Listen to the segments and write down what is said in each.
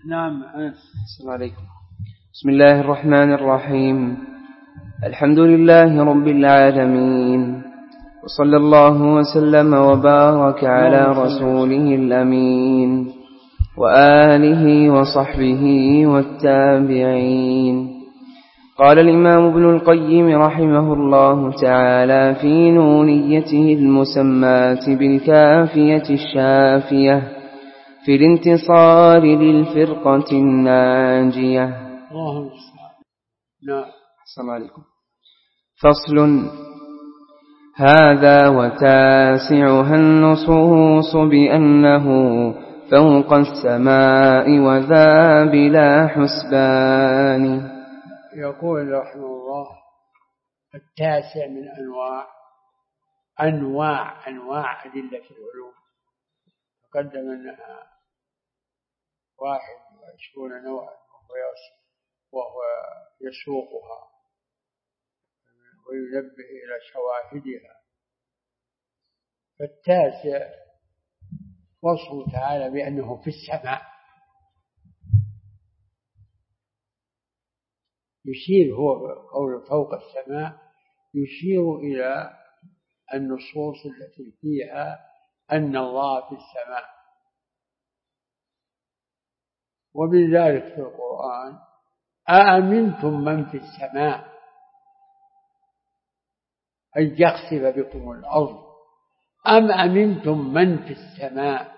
نعم. السلام عليكم. بسم الله الرحمن الرحيم. الحمد لله رب العالمين، وصلى الله وسلم وبارك على رسوله الأمين وآله وصحبه والتابعين. قال الإمام ابن القيم رحمه الله تعالى في نونيته المسماة بالكافية الشافية في الانتصار للفرقة الناجية. اللهم نعم. السلام عليكم. فصل. هذا وتاسعها النصوص بأنه فوق السماء وذا بلا حسبان. يقول رحمه الله: التاسع من أنواع أدلة العلوم. تقدم أنها 21 نوعا وهو يسوقها وينبه إلى شواهدها. فالتاسع وصفه تعالى بأنه في السماء، يشير هو قول فوق السماء يشير إلى النصوص التي فيها أن الله في السماء، ومن ذلك في القرآن: أأمنتم من في السماء أن يخسف بكم الأرض أم أمنتم من في السماء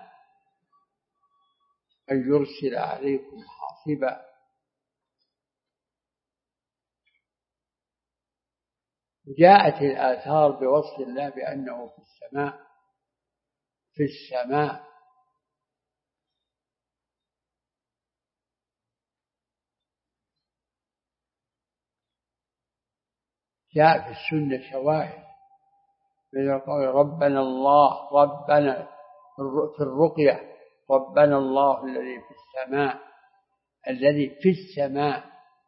أن يرسل عليكم حاصبا. جاءت الآثار بوصف الله بأنه في السماء. جاء في السنة شواهد من قول ربنا الله، ربنا في الرقية ربنا الله الذي في السماء، الذي في السماء.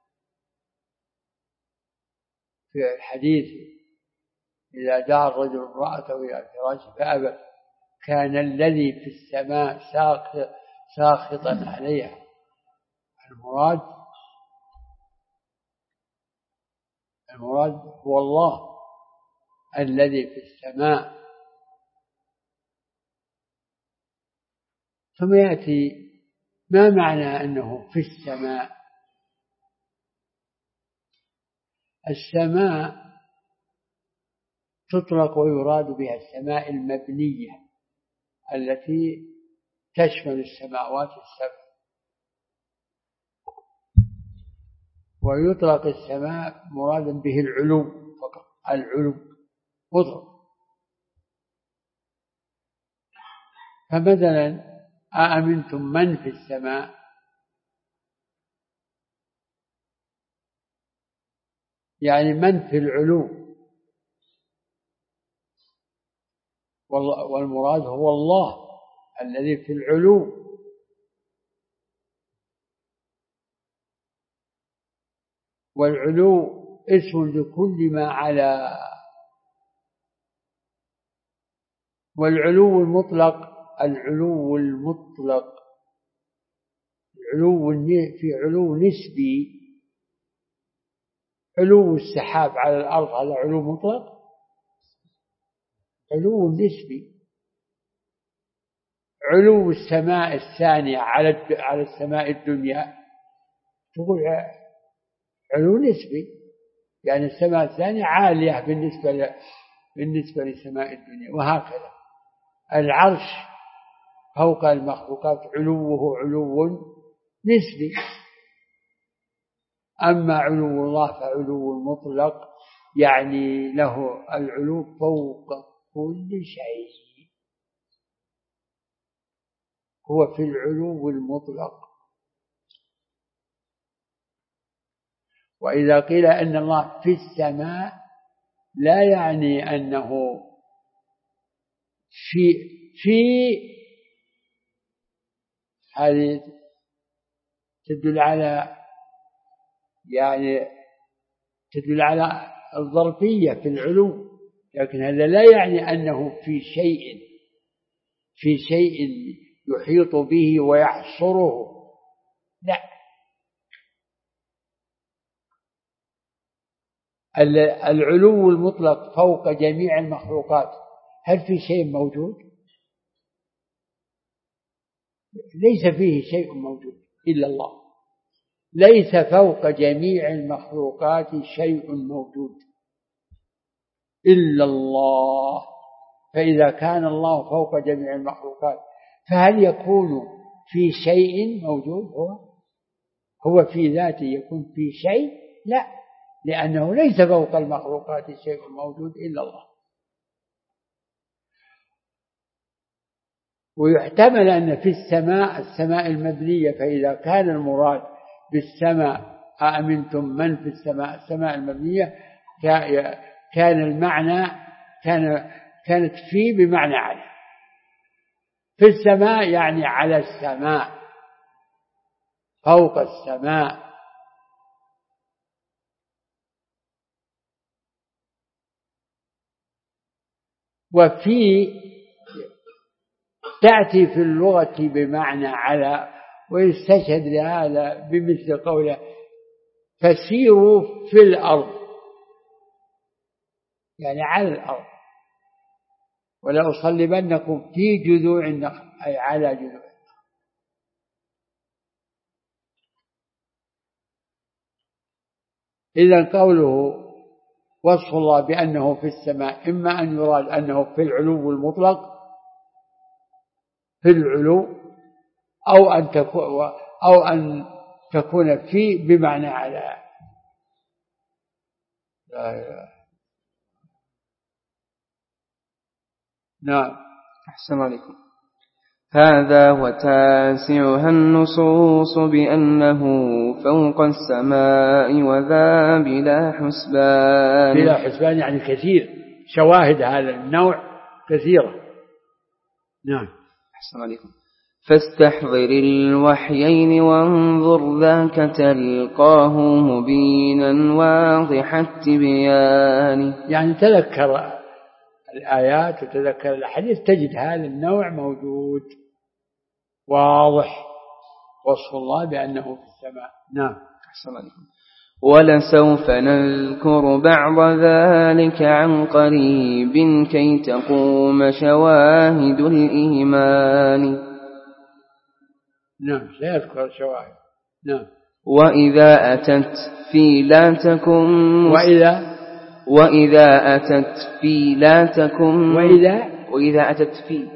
في الحديث: إذا دعا الرجل امرأته إلى فراشه فأبت كان الذي في السماء ساخطا عليها. المراد هو الله الذي في السماء. ثم يأتي: ما معنى أنه في السماء؟ السماء تطلق ويراد بها السماء المبنية التي تشمل السماوات السبع، ويطلق السماء مرادا به العلو فقط، العلو مطلق. فمثلا: أأمنتم من في السماء، يعني من في العلو، والمراد هو الله الذي في العلو. والعلو اسم لكل ما على. والعلو المطلق في علو نسبي. علو السحاب على الأرض هذا علو مطلق، علو نسبي. علو السماء الثانية على السماء الدنيا تقول علو نسبي، يعني السماء الثانية عالية بالنسبة لسماء الدنيا. وهكذا العرش فوق المخلوقات علوه علو نسبي. أما علو الله فعلو مطلق، يعني له العلو فوق كل شيء، هو في العلو المطلق. وإذا قيل أن الله في السماء لا يعني أنه في هذه تدل على الظرفية في العلو، لكن هذا لا يعني أنه في شيء يحيط به ويحصره، لا، العلو المطلق فوق جميع المخلوقات، هل في شيء موجود؟ ليس فيه شيء موجود إلا الله، ليس فوق جميع المخلوقات شيء موجود إلا الله. فإذا كان الله فوق جميع المخلوقات فهل يكون في شيء موجود؟ هو في ذاته يكون في شيء؟ لا، لأنه ليس فوق المخلوقات شيء موجود إلا الله. ويحتمل أن في السماء المبنية، فإذا كان المراد بالسماء أأمنتم من في السماء المبنية، كان المعنى كانت في بمعنى على، في السماء يعني على السماء، فوق السماء. وفي تأتي في اللغة بمعنى على، ويستشهد لهذا بمثل قوله فسيروا في الأرض، يعني على الأرض، ولأصلبنكم في جذوع النخل، أي على جذوع النخل. إذن قوله وصف الله بأنه في السماء إما أن يراد أنه في العلو المطلق، في العلو، أو أن تكون في بمعنى على. نعم. أحسن عليكم. هذا وتاسعها النصوص بأنه فوق السماء وذا بلا حسبان. بلا حسبان يعني كثير، شواهد هذا النوع كثيرة. نعم. أحسن عليكم. فاستحضر الوحيين وانظر ذاك تلقاه مبينا واضح التبيان. يعني تذكر الآيات وتذكر الحديث تجد هذا النوع موجود واضح، وصف الله بأنه في السماء. نعم. أحسن عليكم. ولسوف نذكر بعض ذلك عن قريب كي تقوم شواهد الإيمان. نعم، سيذكر شواهد. نعم. وإذا أتت في لا تكن وإذا أتت في لا تكن وإذا أتت في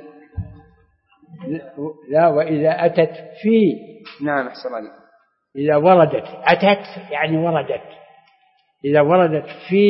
لا وإذا أتت في. نعم. أحسن عليكم. إذا وردت، أتت يعني وردت، إذا وردت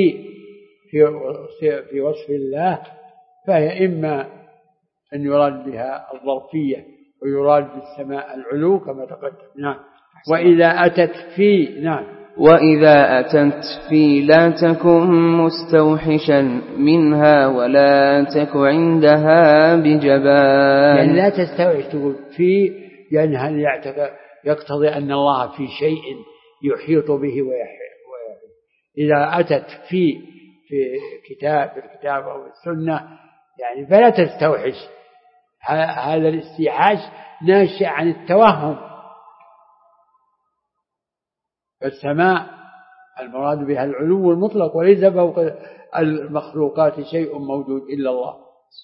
في وصف الله فهي إما أن يراد بها الظرفية ويراد بالسماء العلو كما تقدم. نعم. وإذا أتت في. نعم. وإذا أتت في لا تكن مستوحشا منها ولا تك عندها بجبان. يعني لا تستوحش تقول في، يعني هل يقتضي أن الله في شيء يحيط به ويحيط. إذا أتت في الكتاب أو السنة يعني فلا تستوحش. هذا الاستيحاش ناشئ عن التوهم. فالسماء المراد بها العلو المطلق، وليس فوق المخلوقات شيء موجود إلا الله.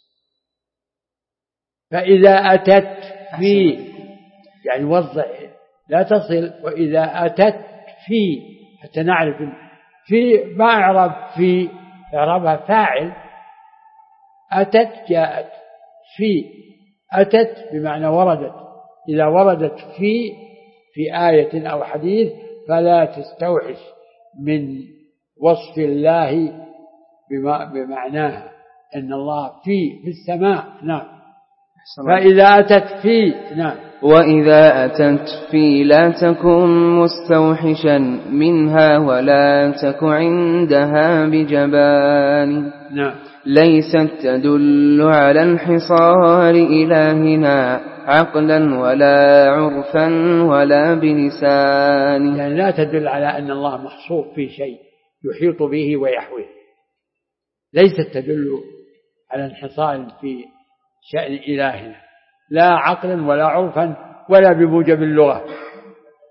فإذا أتت في يعني وضع لا تصل. وإذا أتت في حتى نعرف في ما إعراب في، إعرابها فاعل. أتت جاءت، في أتت بمعنى وردت. إذا وردت في آية أو حديث فلا تستوحش من وصف الله بمعناها أن الله في السماء. نعم. فإذا أتت في. نعم. وإذا أتت في لا تكن مستوحشا منها ولا تك عندها بجبان. نعم. ليست تدل على انحصار إلهنا عقلا ولا عرفا ولا بلسان. يعني لا تدل على أن الله محصور في شيء يحيط به ويحويه. ليست تدل على انحصار في شأن إلهنا لا عقلا ولا عرفا ولا بموجب اللغة.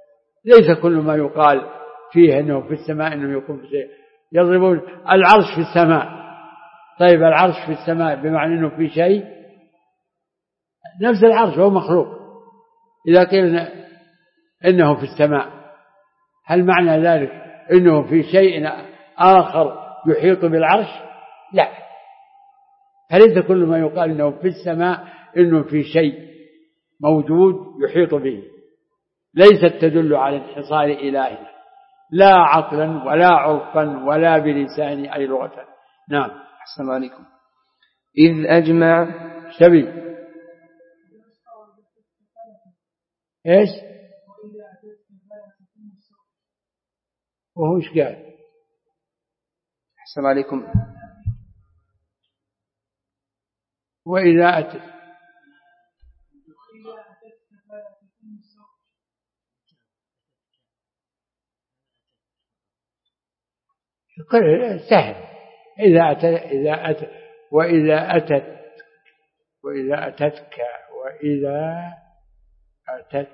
ليس كل ما يقال فيه أنه في السماء أنه يكون في شيء. يضربون العرش في السماء، طيب العرش في السماء بمعنى أنه في شيء؟ نفس العرش هو مخلوق. إذا قيل إنه في السماء هل معنى ذلك إنه في شيء آخر يحيط بالعرش؟ لا، فليس كل ما يقال إنه في السماء إنه في شيء موجود يحيط به، ليست تدل على انحصار إلهنا لا عقلا ولا عرفا ولا بلسان أي لغة. نعم. أحسن عليكم. إذ أجمع سبي إيش وهو إيش قال؟ أحسن عليكم. وإذا أتت سهل. إذا أتت وإذا أتتك وإذا أتتك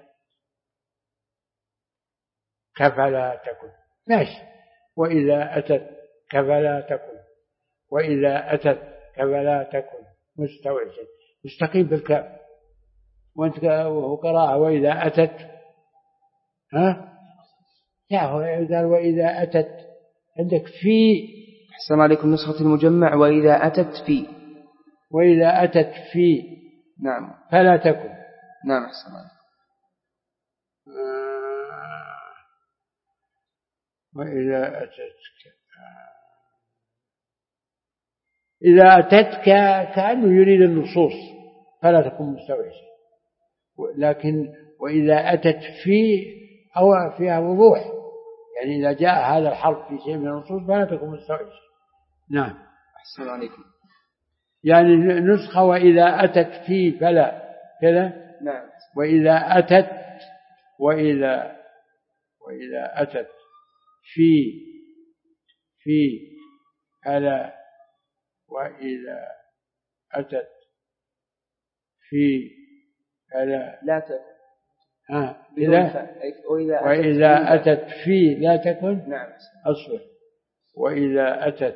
فلا تكن، ماشي. وإذا أتتك فلا تكن، وإذا أتتك فلا تكن مستوعبا، مستقيم بالكاف. وأنت وهو قراءة وإذا أتت لا، هو قال وإذا أتت عندك في. أحسن عليكم. نسخة المجمع وإذا أتت في. وإذا أتت في. نعم. فلا تكن. نعم. أحسن عليكم. وإذا أتتك إذا أتتك كأنه يريد النصوص فلا تكن مستوعبا، لكن وإذا أتت في أو فيها وضوح، يعني إذا جاء هذا الحرف في شيء من النصوص فلا تكن مستوعبا. نعم. أحسن عليكم. يعني نسخة وإذا أتت في فلا كذا. نعم. وإذا أتت وإذا أتت في فلا، وإذا أتت في فلا لا تكن. وإذا أتت في لا تكن. نعم. أصبر. وإذا أتت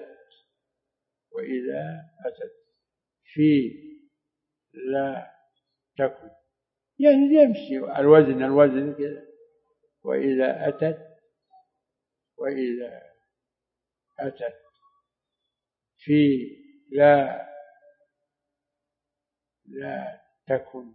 في لا تكن، يعني يمشي الوزن كذا. وإذا أتت في لا تكن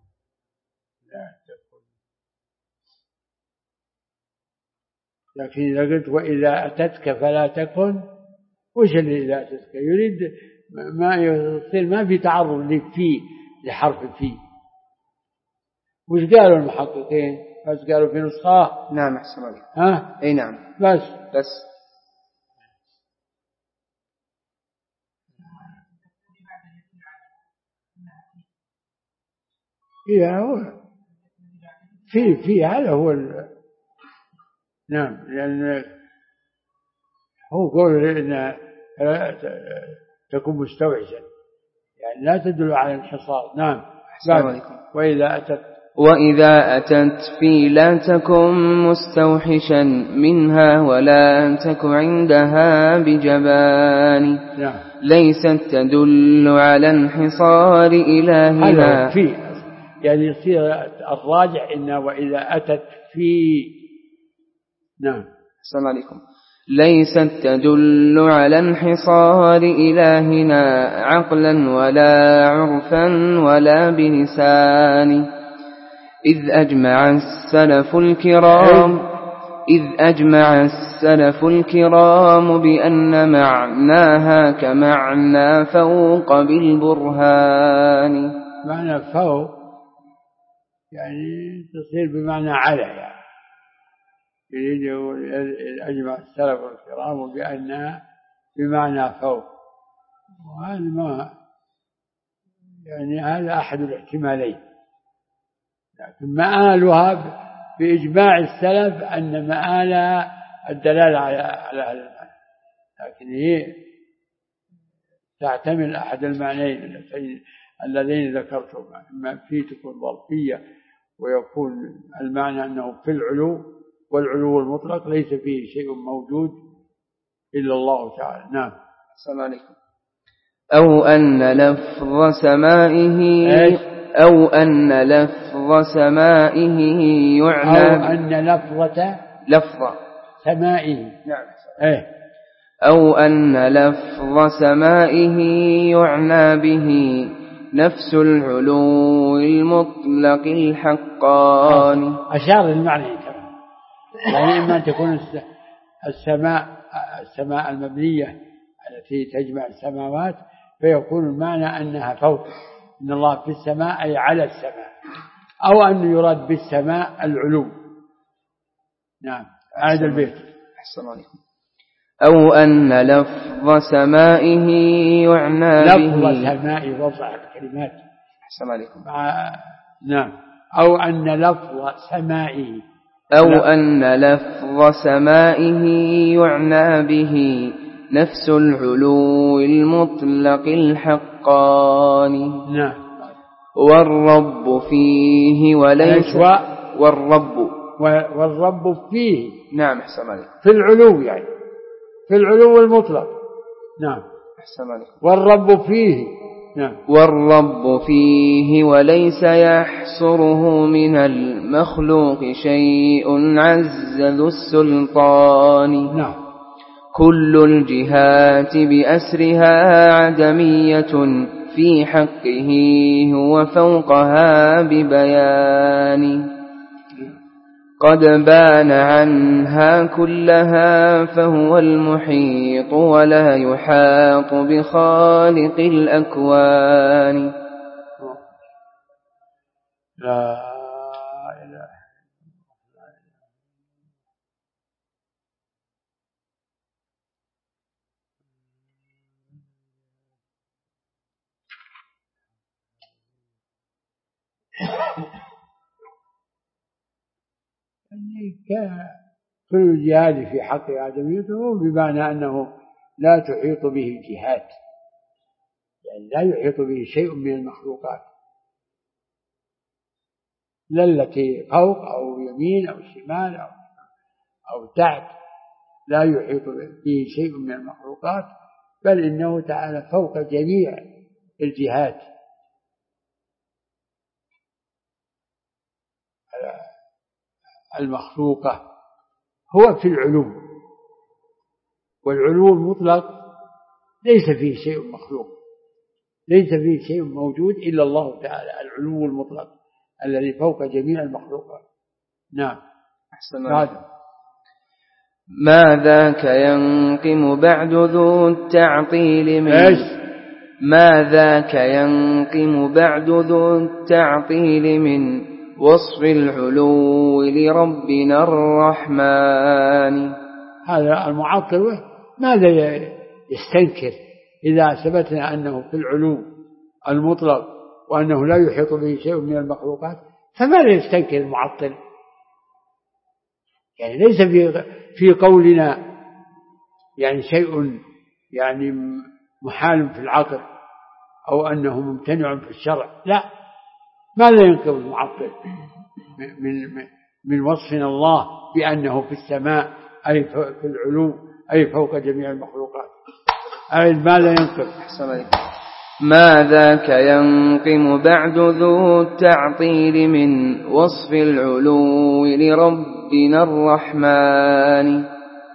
لكن إذا قلت وإذا أتتك فلا تكن، وش اللي إذا أتتك؟ يريد ما يصير ما في تعرض لفي لحرف في. وش قالوا المحققين؟ بس قالوا في نسخة. نعم. أحسن عليكم. أي نعم. بس هو في هذا هو نعم، لأن هو قول إن تكون مستوعبا، يعني لا تدل على انحصار. نعم. وإذا أتت في لا تكن مستوحشا منها ولا تك عندها بجبان. نعم. ليست تدل على انحصار إلهنا. في يعني يصير الراجع إن وإذا أتت في. نعم. السلام عليكم. ليست تدل على انحصار إلهنا عقلا ولا عرفا ولا بلسان. إذ أجمع السلف الكرام بأن معناها كمعنى فوق بالبرهان. معنى فوق يعني تصير بمعنى على، يعني يريد أجمع السلف الكرام بأنها بمعنى فوق، وهذا ما يعني هذا أحد الاحتمالين، لكن مآلها بإجماع السلف أن مآلها الدلالة على هذا المعنى، لكن هي تعتمد أحد المعنيين الذين ذكرتهم، إما في تكون ظرفية ويكون المعنى أنه في العلو، والعلو المطلق ليس فيه شيء موجود إلا الله تعالى. نعم. السلام عليكم. أو أن لفظ سمائه يعنى أو أن لفظ سمائه. نعم. أو أن لفظ سمائه يعنى به نفس العلو المطلق الحقاني. أشار للمعنى يعني إما أن تكون السماء المبنية التي تجمع السماوات فيكون المعنى أنها فوق، إن الله في السماء أي على السماء، أو أن يراد بالسماء العلو. نعم. هذا البيت. أحسن عليكم. أو أن لفظ سمائه يعنى به لفظ سمائه وضع الكلمات. أحسن عليكم. نعم. أو أن لفظ سمائه أن لفظ سمائه يعنى به نفس العلو المطلق الحقاني. نعم. والرب فيه وليس والرب فيه. نعم. أحسن عليكم. في العلو يعني في العلو المطلق. نعم. أحسن عليكم. والرب فيه. نعم. والرب فيه وليس يحصره من المخلوق شيء عز ذو السلطان. نعم. كل الجهات بأسرها عدمية في حقه هو فوقها ببيان. قد بان عنها كلها فهو المحيط ولا يحاط بخالق الأكوان. لا إله كل الجهاد في حق آدميته بمعنى أنه لا تحيط به الجهات، يعني لا يحيط به شيء من المخلوقات، لا التي فوق أو يمين أو شمال أو تحت، لا يحيط به شيء من المخلوقات، بل إنه تعالى فوق جميع الجهات المخلوقة. هو في العلو، والعلو المطلق ليس فيه شيء مخلوق، ليس فيه شيء موجود إلا الله تعالى، العلو المطلق الذي فوق جميع المخلوقات. نعم. أحسن. ما ذاك ينقم بعد ذو التعطيل من ما ذاك ينقم بعد ذو التعطيل من وصف العلو لربنا الرحمن. هذا المعطل ماذا يستنكر إذا ثبتنا أنه في العلو المطلق وأنه لا يحيط به شيء من المخلوقات، فماذا يستنكر المعطل؟ يعني ليس في قولنا يعني شيء يعني محال في العقل أو أنه ممتنع في الشرع، لا. ماذا ينقل المعطل من وصفنا الله بأنه في السماء أي في العلو أي فوق جميع المخلوقات؟ أي ماذا ينقل؟ ما ذاك ينقم بعد ذو التعطيل من وصف العلو لربنا الرحمن.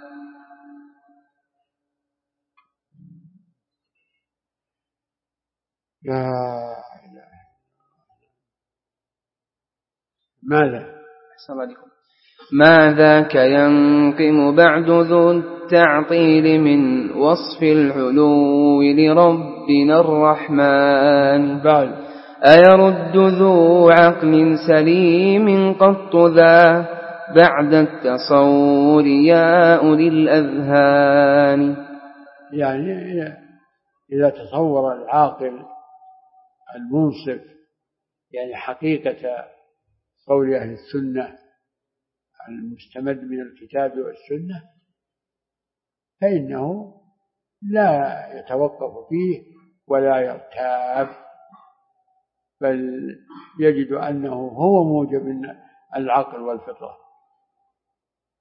ماذا؟ ما ذاك ينقم بعد ذو التعطيل من وصف العلو لربنا الرحمن. أيرد ذو عقل سليم قط ذا بعد التصور يا أولي الأذهان. يعني إذا تصور العاقل المنصف يعني حقيقة قول أهل السنة المستمد من الكتاب والسنة، فإنه لا يتوقف فيه ولا يرتاب، بل يجد أنه هو موجب من العقل والفطرة.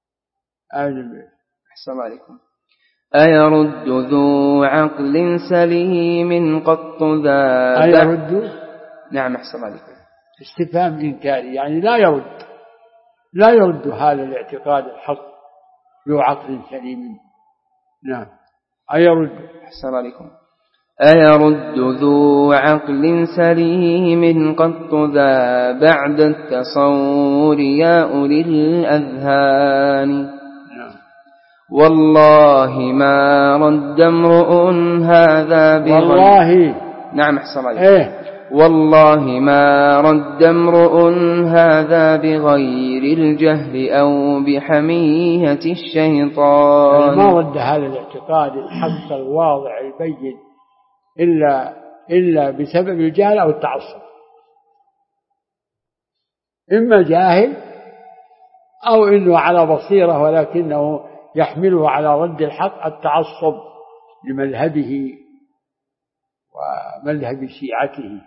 أحسن عليكم. أيرد ذو عقل سليم قط ذا أيرد؟ نعم أحسن عليكم. استفهام إنكاري، يعني لا يرد هذا الاعتقاد الحق ذو عقل سليم. نعم. أيرد؟ أحسن عليكم. أيرد ذو عقل سليم قط ذا بعد التصور يا أولي الأذهان. والله ما رد امرؤ هذا بغير والله. نعم أحسن عليكم. والله ما رد امرؤ هذا بغير الجهل أو بحمية الشيطان. ما رد هذا الاعتقاد الحق الواضح البين إلا بسبب الجهل أو التعصب. إما جاهل أو إنه على بصيرة ولكنه يحمله على رد الحق التعصب لمذهبه ومذهب شيعته.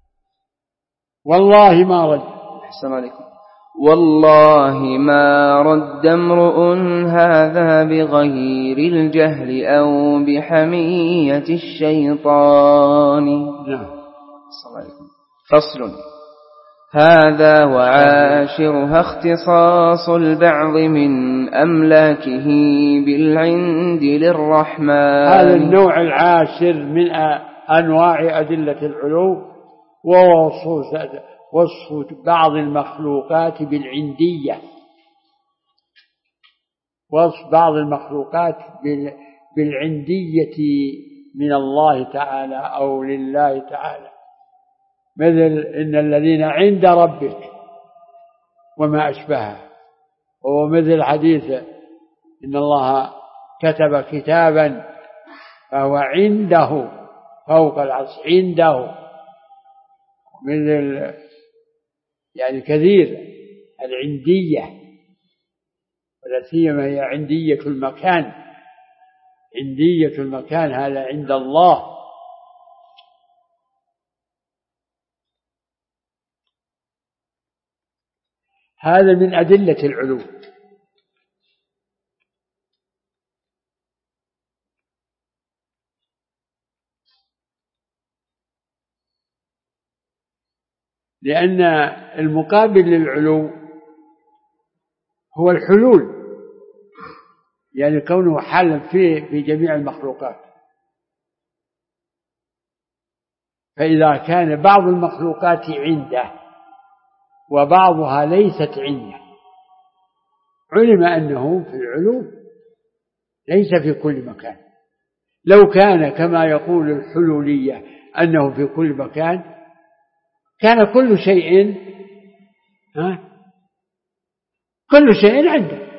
والله ما رد. أحسن عليكم. والله ما رد امرؤ هذا بغير الجهل أو بحمية الشيطان. نعم. أحسن عليكم. فصل. هذا وعاشرها اختصاص البعض من أملاكه بالعند للرحمن. هذا النوع العاشر من أنواع أدلة العلو، ووصف بعض المخلوقات بالعندية. وصف بعض المخلوقات بالعندية من الله تعالى أو لله تعالى، مثل إن الذين عند ربك وما أشبهه، ومثل حديث إن الله كتب كتابا فهو عنده فوق العرش عنده، مثل يعني كثير العندية، ولا سيما هي عندية المكان. عندية المكان هذا عند الله. هذا من أدلة العلو. لأن المقابل للعلو هو الحلول، يعني كونه حالا في جميع المخلوقات. فإذا كان بعض المخلوقات عنده وبعضها ليست عنده، علم أنه في العلو ليس في كل مكان. لو كان كما يقول الحلولية أنه في كل مكان كان كل شيء عنده.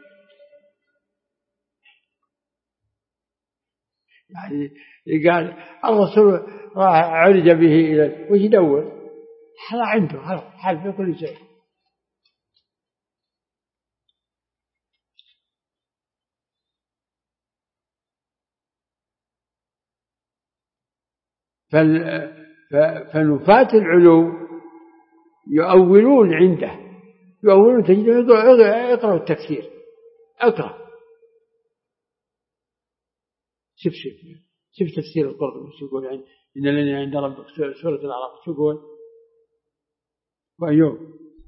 يعني قال الرسول عرج به إلى وش يدور؟ هذا عنده حال في كل شيء. فنفاة العلو يؤولون عنده، يؤولون. اقرأوا التفسير، اقرأ شوف تفسير القرطبي شو يقول إن الذين عند ربك سورة الأعراف شو يقول؟ وأيوب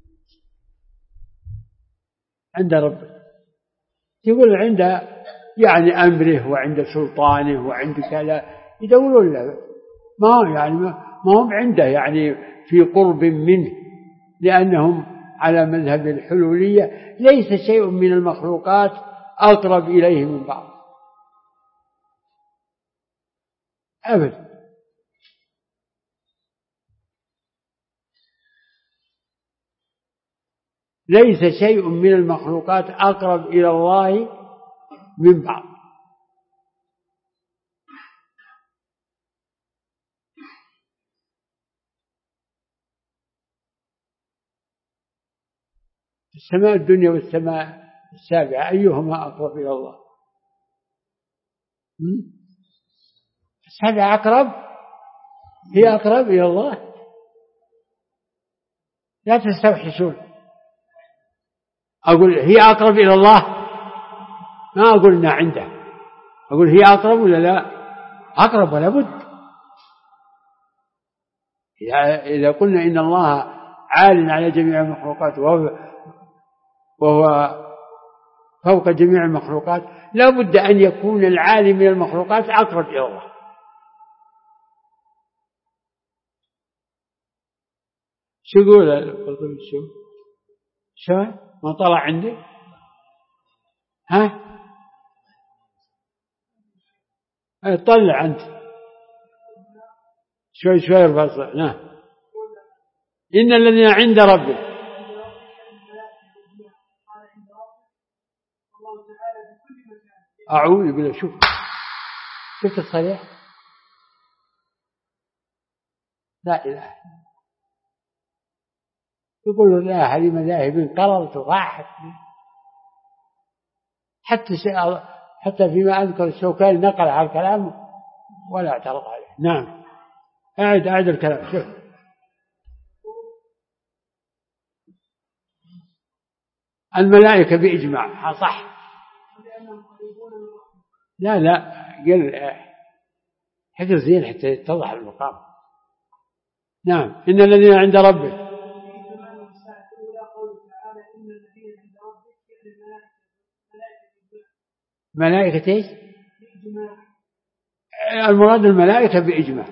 عند ربك يقول عند يعني أمره وعند سلطانه وعند كذا، يدورون له. ما هم عنده يعني في قرب منه، لأنهم على مذهب الحلولية ليس شيء من المخلوقات أقرب إليه من بعض أبدا. ليس شيء من المخلوقات أقرب إلى الله من بعض. السماء الدنيا والسماء السابعة أيهما أقرب إلى الله؟ السابعة أقرب، هي أقرب إلى الله. لا تستوحشون، أقول هي أقرب إلى الله ما أقول إنها عنده، أقول هي أقرب ولا لا؟ أقرب ولا بد. إذا قلنا إن الله عال على جميع المخلوقات وهو فوق جميع المخلوقات، لا بد أن يكون العالي من المخلوقات أقرب إلى الله. شو يقول القرطبي؟ شو ما طلع عندي؟ ها طلع أنت شوي شوي ارفع. نعم. إن الذين عند ربك أعوذ بالله. شفت الصريح؟ لا إله. يقول له لا هذه مذاهب قررت وراحت. حتى فيما أذكر الشوكاني نقل على الكلام ولا اعترض عليه. نعم. أعد الكلام. شوف الملائكة بإجماع صح. لا قل حكر زين حتى يتضح المقام. نعم. إن الذين عند ربك ملائكة ايش؟ المراد الملائكة بإجماع.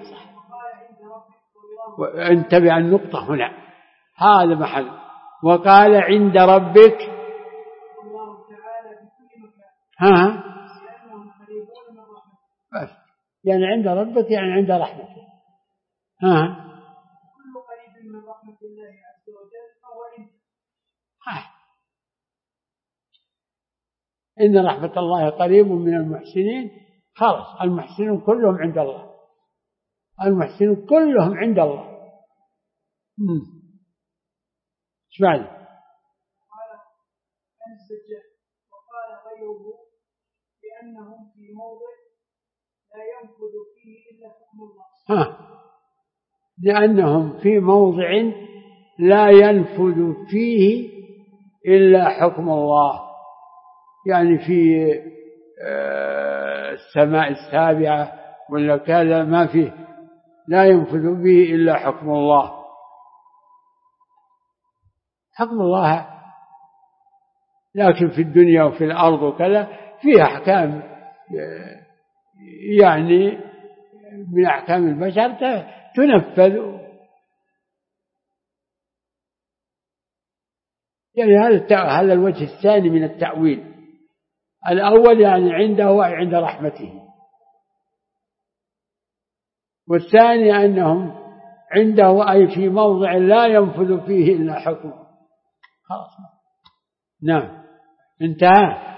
انتبه النقطة هنا، هذا محل. وقال عند ربك ها بس يعني عند ربك يعني عند رحمته. ها كل قريب من رحمة الله عز وجل فهو عنده. إن رحمة الله قريب من المحسنين. خلاص المحسنون كلهم عند الله. المحسنون كلهم عند الله. ايش بعد؟ قال عن الزجاج وقال غيره لأنهم في موضع لا ينفذ فيه إلا حكم الله. لأنهم في موضع لا ينفذ فيه إلا حكم الله، يعني في السماء السابعة ولا كذا ما فيه لا ينفذ به إلا حكم الله. حكم الله لكن في الدنيا وفي الأرض وكذا فيها أحكام يعني من أحكام البشر تنفذ. يعني هذا الوجه الثاني من التأويل. الأول يعني عنده وعند رحمته، والثاني أنهم عنده أي في موضع لا ينفذ فيه إلا حكمه. خلاص. نعم انتهى.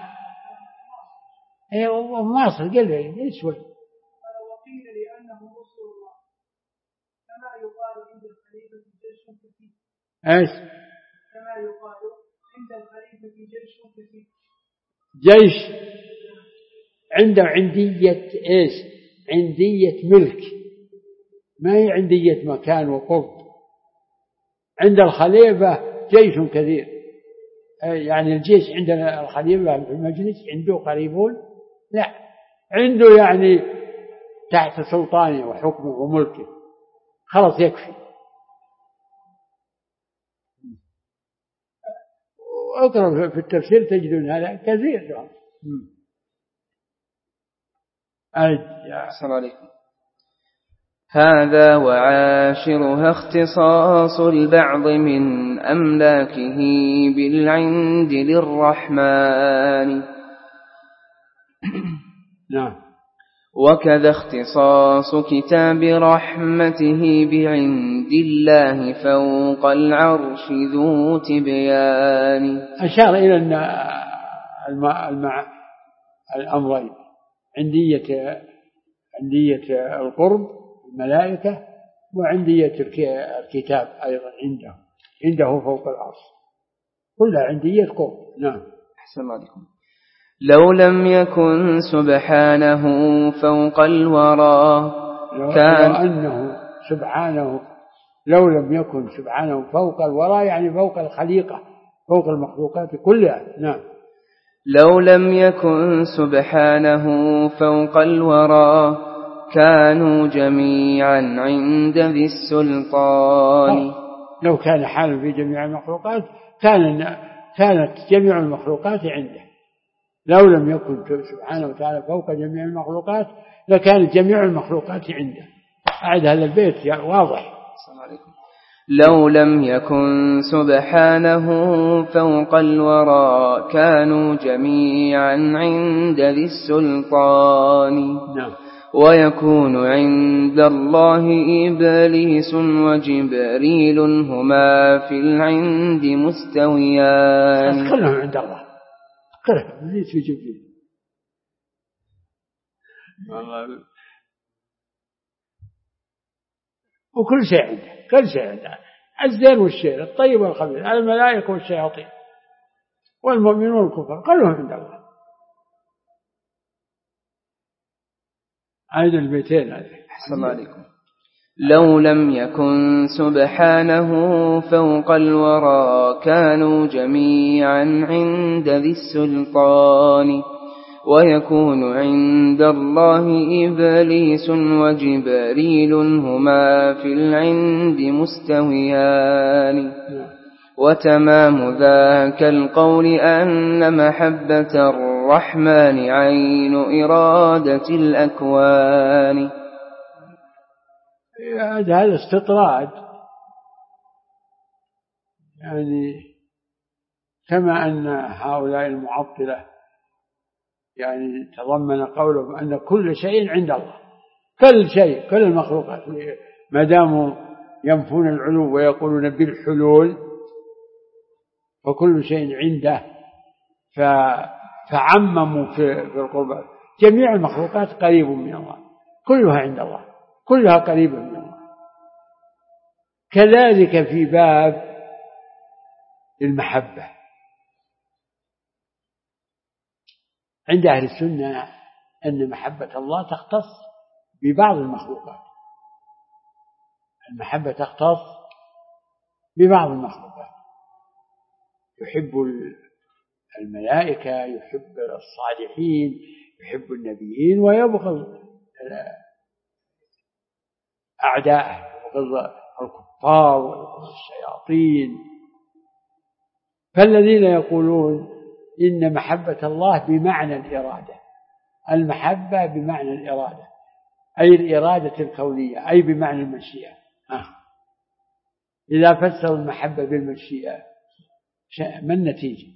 ايوه مواصل قل لي شوي. وقيل لأنه رسول الله كما يقال عند الخليفة جيش كثير. ايش؟ كما يقال عند الخليفة جيش كثير. جيش عنده عندية ايش؟ عندية ملك، ما هي عندية مكان وقرب. عند الخليفة جيش كثير، يعني الجيش عند الخليفة في المجلس عنده قريبون، لا عنده يعني تحت سلطانه وحكمه وملكه. خلاص يكفي. اقرأ في التفسير تجدون هذا كثير. السلام عليكم. هذا وعاشرها اختصاص البعض من أملاكه بالعند للرحمن. نعم. وكذا اختصاص كتاب رحمته بعند الله فوق العرش ذو تبيان. أشار إلى أن الأمرين عندية القرب الملائكة وعندية الكتاب أيضا عنده فوق العرش، كلها عندية قرب. نعم. أحسن الله عليكم. لو لم يكن سبحانه فوق الورى كان أنه سبحانه لو لم يكن سبحانه فوق الورى يعني فوق الخليقة فوق المخلوقات كلها. نعم. لو لم يكن سبحانه فوق الورى كانوا جميعا عند ذي السلطان. لو كان حالا في جميع المخلوقات كانت جميع المخلوقات عنده. لو لم يكن سبحانه وتعالى فوق جميع المخلوقات لكانت جميع المخلوقات عنده. أعد هذا البيت واضح. السلام عليكم. لو لم يكن سبحانه فوق الورى كانوا جميعا عند ذي السلطان. نعم. ويكون عند الله إبليس وجبريل هما في العند مستويان. كلهم عند الله. كلهم إبليس وجبريل. وكل شيء عنده. كل شيء عنده. الزين والشير، الطيب والخبيث، الملائكة والشياطين والمؤمنون والكفار كلهم عند الله. عيد البيتين هذه. أحسن عليكم. لو لم يكن سبحانه فوق الورى كانوا جميعا عند ذي السلطان. ويكون عند الله إبليس وجبريل هما في العند مستويان. وتمام ذاك القول أن محبة الرحمن عين إرادة الأكوان. هذا استطراد، يعني كما أن هؤلاء المعطلة يعني تضمن قولهم أن كل شيء عند الله. كل شيء، كل المخلوقات ما داموا ينفون العلو ويقولون بالحلول فكل شيء عنده، فعمموا في القربات. جميع المخلوقات قريب من الله، كلها عند الله، كلها قريبة من الله. كذلك في باب المحبة عند أهل السنة أن محبة الله تختص ببعض المخلوقات. المحبة تختص ببعض المخلوقات. يحب الملائكة، يحب الصالحين، يحب النبيين، ويبغض أعداءه، يبغض الكفار والشياطين. فالذين يقولون إن محبة الله بمعنى الإرادة، المحبة بمعنى الإرادة أي الإرادة الكونية، أي بمعنى المشيئة. إذا فسروا المحبة بالمشيئة ما النتيجة؟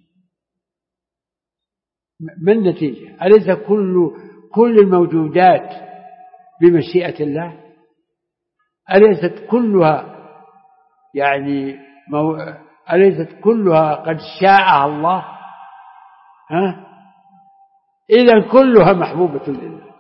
ما النتيجة؟ أليس كل الموجودات بمشيئة الله؟ أليست كلها يعني أليست كلها قد شاءها الله؟ إذن كلها محبوبة لله.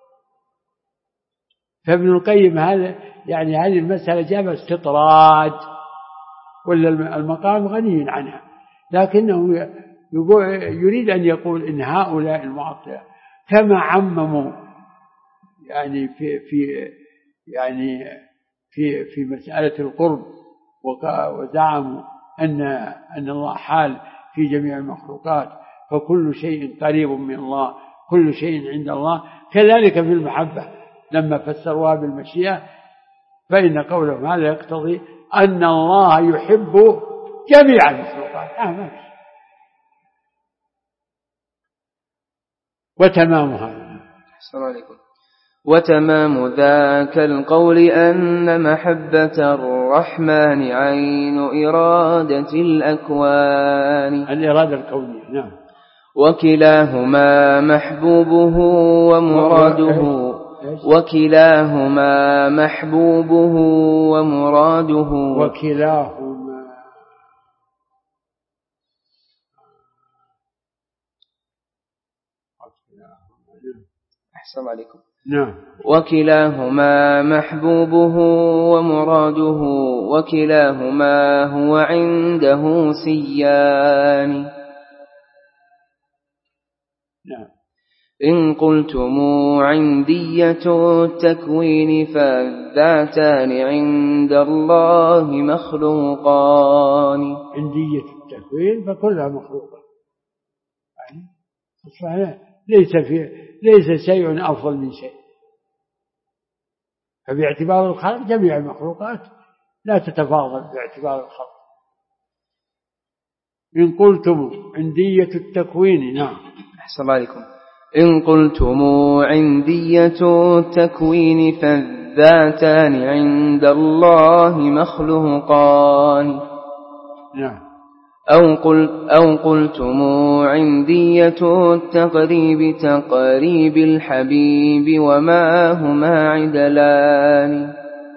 فابن القيم هذا يعني هذه المسألة جاب استطراد، ولا المقام غني عنها، لكنه يريد أن يقول إن هؤلاء المعطلة كما عمموا يعني في مسألة القرب، وزعموا أن الله حال في جميع المخلوقات، فكل شيء قريب من الله، كل شيء عند الله. كذلك في المحبة لما فسروها بالمشيئة، فإن قولهم هذا يقتضي أن الله يحب جميع المخلوقات. وتمامها. وتمام ذاك القول أن محبة الرحمن عين إرادة الأكوان. الإرادة الكونية. نعم. وكلاهما محبوبه ومراده، وكلاهما محبوبه ومراده، وكلاهما أحسن عليكم. نعم. وكلاهما محبوبه ومراده، وكلاهما هو عنده سيان. نعم. إن قلتم عندية التكوين فالذاتان عند الله مخلوقان. عندية التكوين فكلها مخلوقة، يعني ليس شيء أفضل من شيء. فباعتبار الخلق جميع المخلوقات لا تتفاضل باعتبار الخلق. إن قلتم عندية التكوين. نعم. أحسن الله عليكم. إن قلتم عندية التكوين فالذاتان عند الله مخلوقان. نعم. أو قلتم عندية التقريب تقريب الحبيب وما هما عدلان.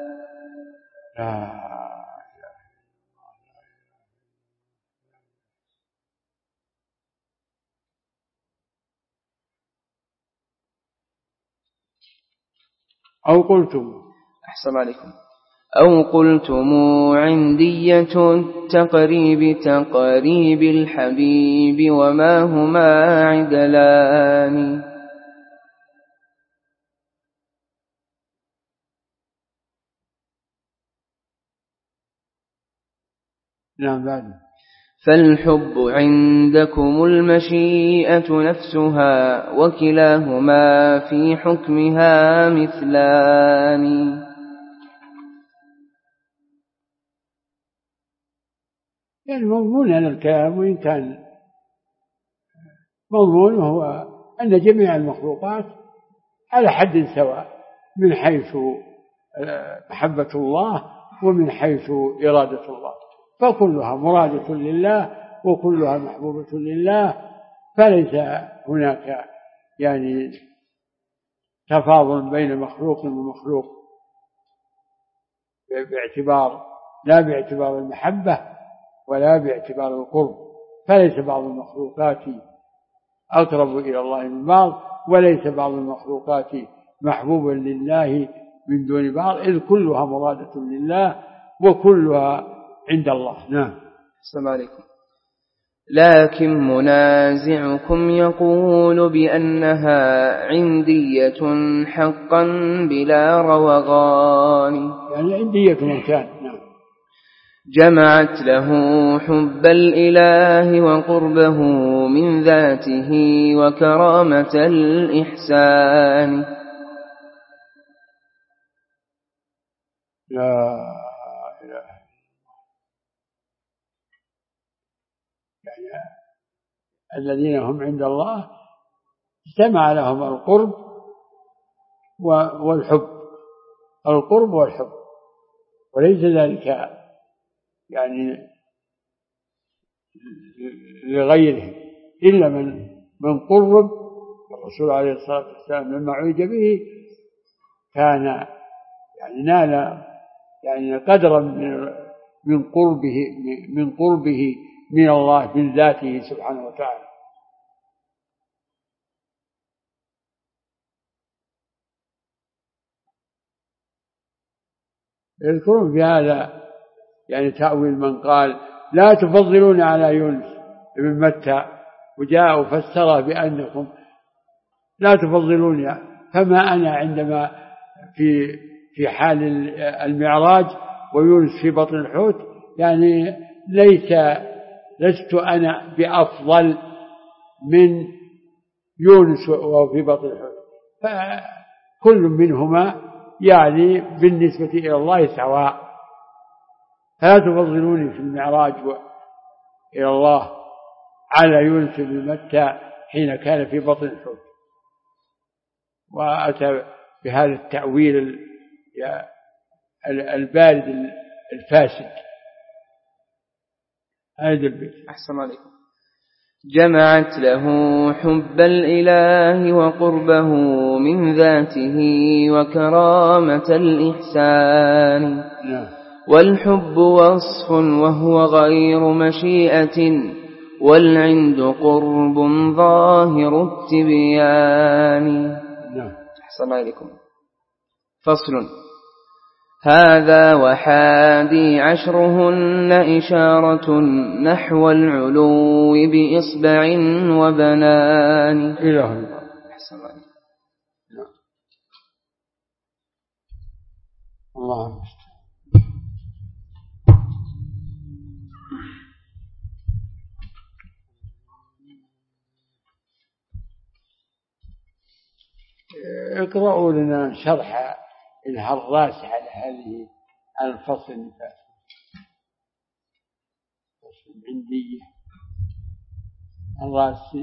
أو قلتم. أحسن عليكم. أو قلتم عندية التقريب تقريب الحبيب وما هما عدلان. نعم. بعد. فالحب عندكم المشيئة نفسها وكلاهما في حكمها مثلان. يعني مضمون هذا الكلام، وإن كان مضمون هو أن جميع المخلوقات على حد سواء من حيث محبة الله ومن حيث إرادة الله، فكلها مرادة لله وكلها محبوبة لله، فليس هناك يعني تفاضل بين مخلوق ومخلوق لا باعتبار المحبة ولا باعتبار القرب. فليس بعض المخلوقات أقرب إلى الله من بعض، وليس بعض المخلوقات محبوبا لله من دون بعض، إذ كلها مرادة لله وكلها عند الله. نعم. السلام عليكم. لكن منازعكم يقول بأنها عندية حقا بلا روغان. يعني عندية إنسان. نعم. جمعت له حب الإله وقربه من ذاته وكرامة الإحسان. لا إله. يعني الذين هم عند الله اجتمع لهم القرب والحب، القرب والحب، وليس ذلك يعني لغيرهم، إلا من قرب. الرسول عليه الصلاة والسلام لما عُرج به كان يعني نال يعني قدرا من قربه من الله من ذاته سبحانه وتعالى. يذكرون في هذا يعني تأويل من قال لا تفضلون على يونس بن متى، وجاء وفسره بأنكم لا تفضلون، فما أنا عندما في حال المعراج ويونس في بطن الحوت، يعني لست أنا بأفضل من يونس وهو في بطن الحوت، فكل منهما يعني بالنسبة إلى الله سواء، فلا تفضلوني في المعراج إلى الله على يونس بن متى حين كان في بطن الحوت. وأتى بهذا التأويل البارد الفاسد. هذا البيت. أحسن عليكم. جمعت له حب الإله وقربه من ذاته وكرامة الإحسان. والحب وصف وهو غير مشيئة، والعند قرب ظاهر التبيان. أحسن عليكم. فصل. هذا وحادي عشرهن إشارة نحو العلو بإصبع وبنان. أحسن عليكم. الله اقرأوا لنا شرح الهراس على هذه الفصل العندية. الراس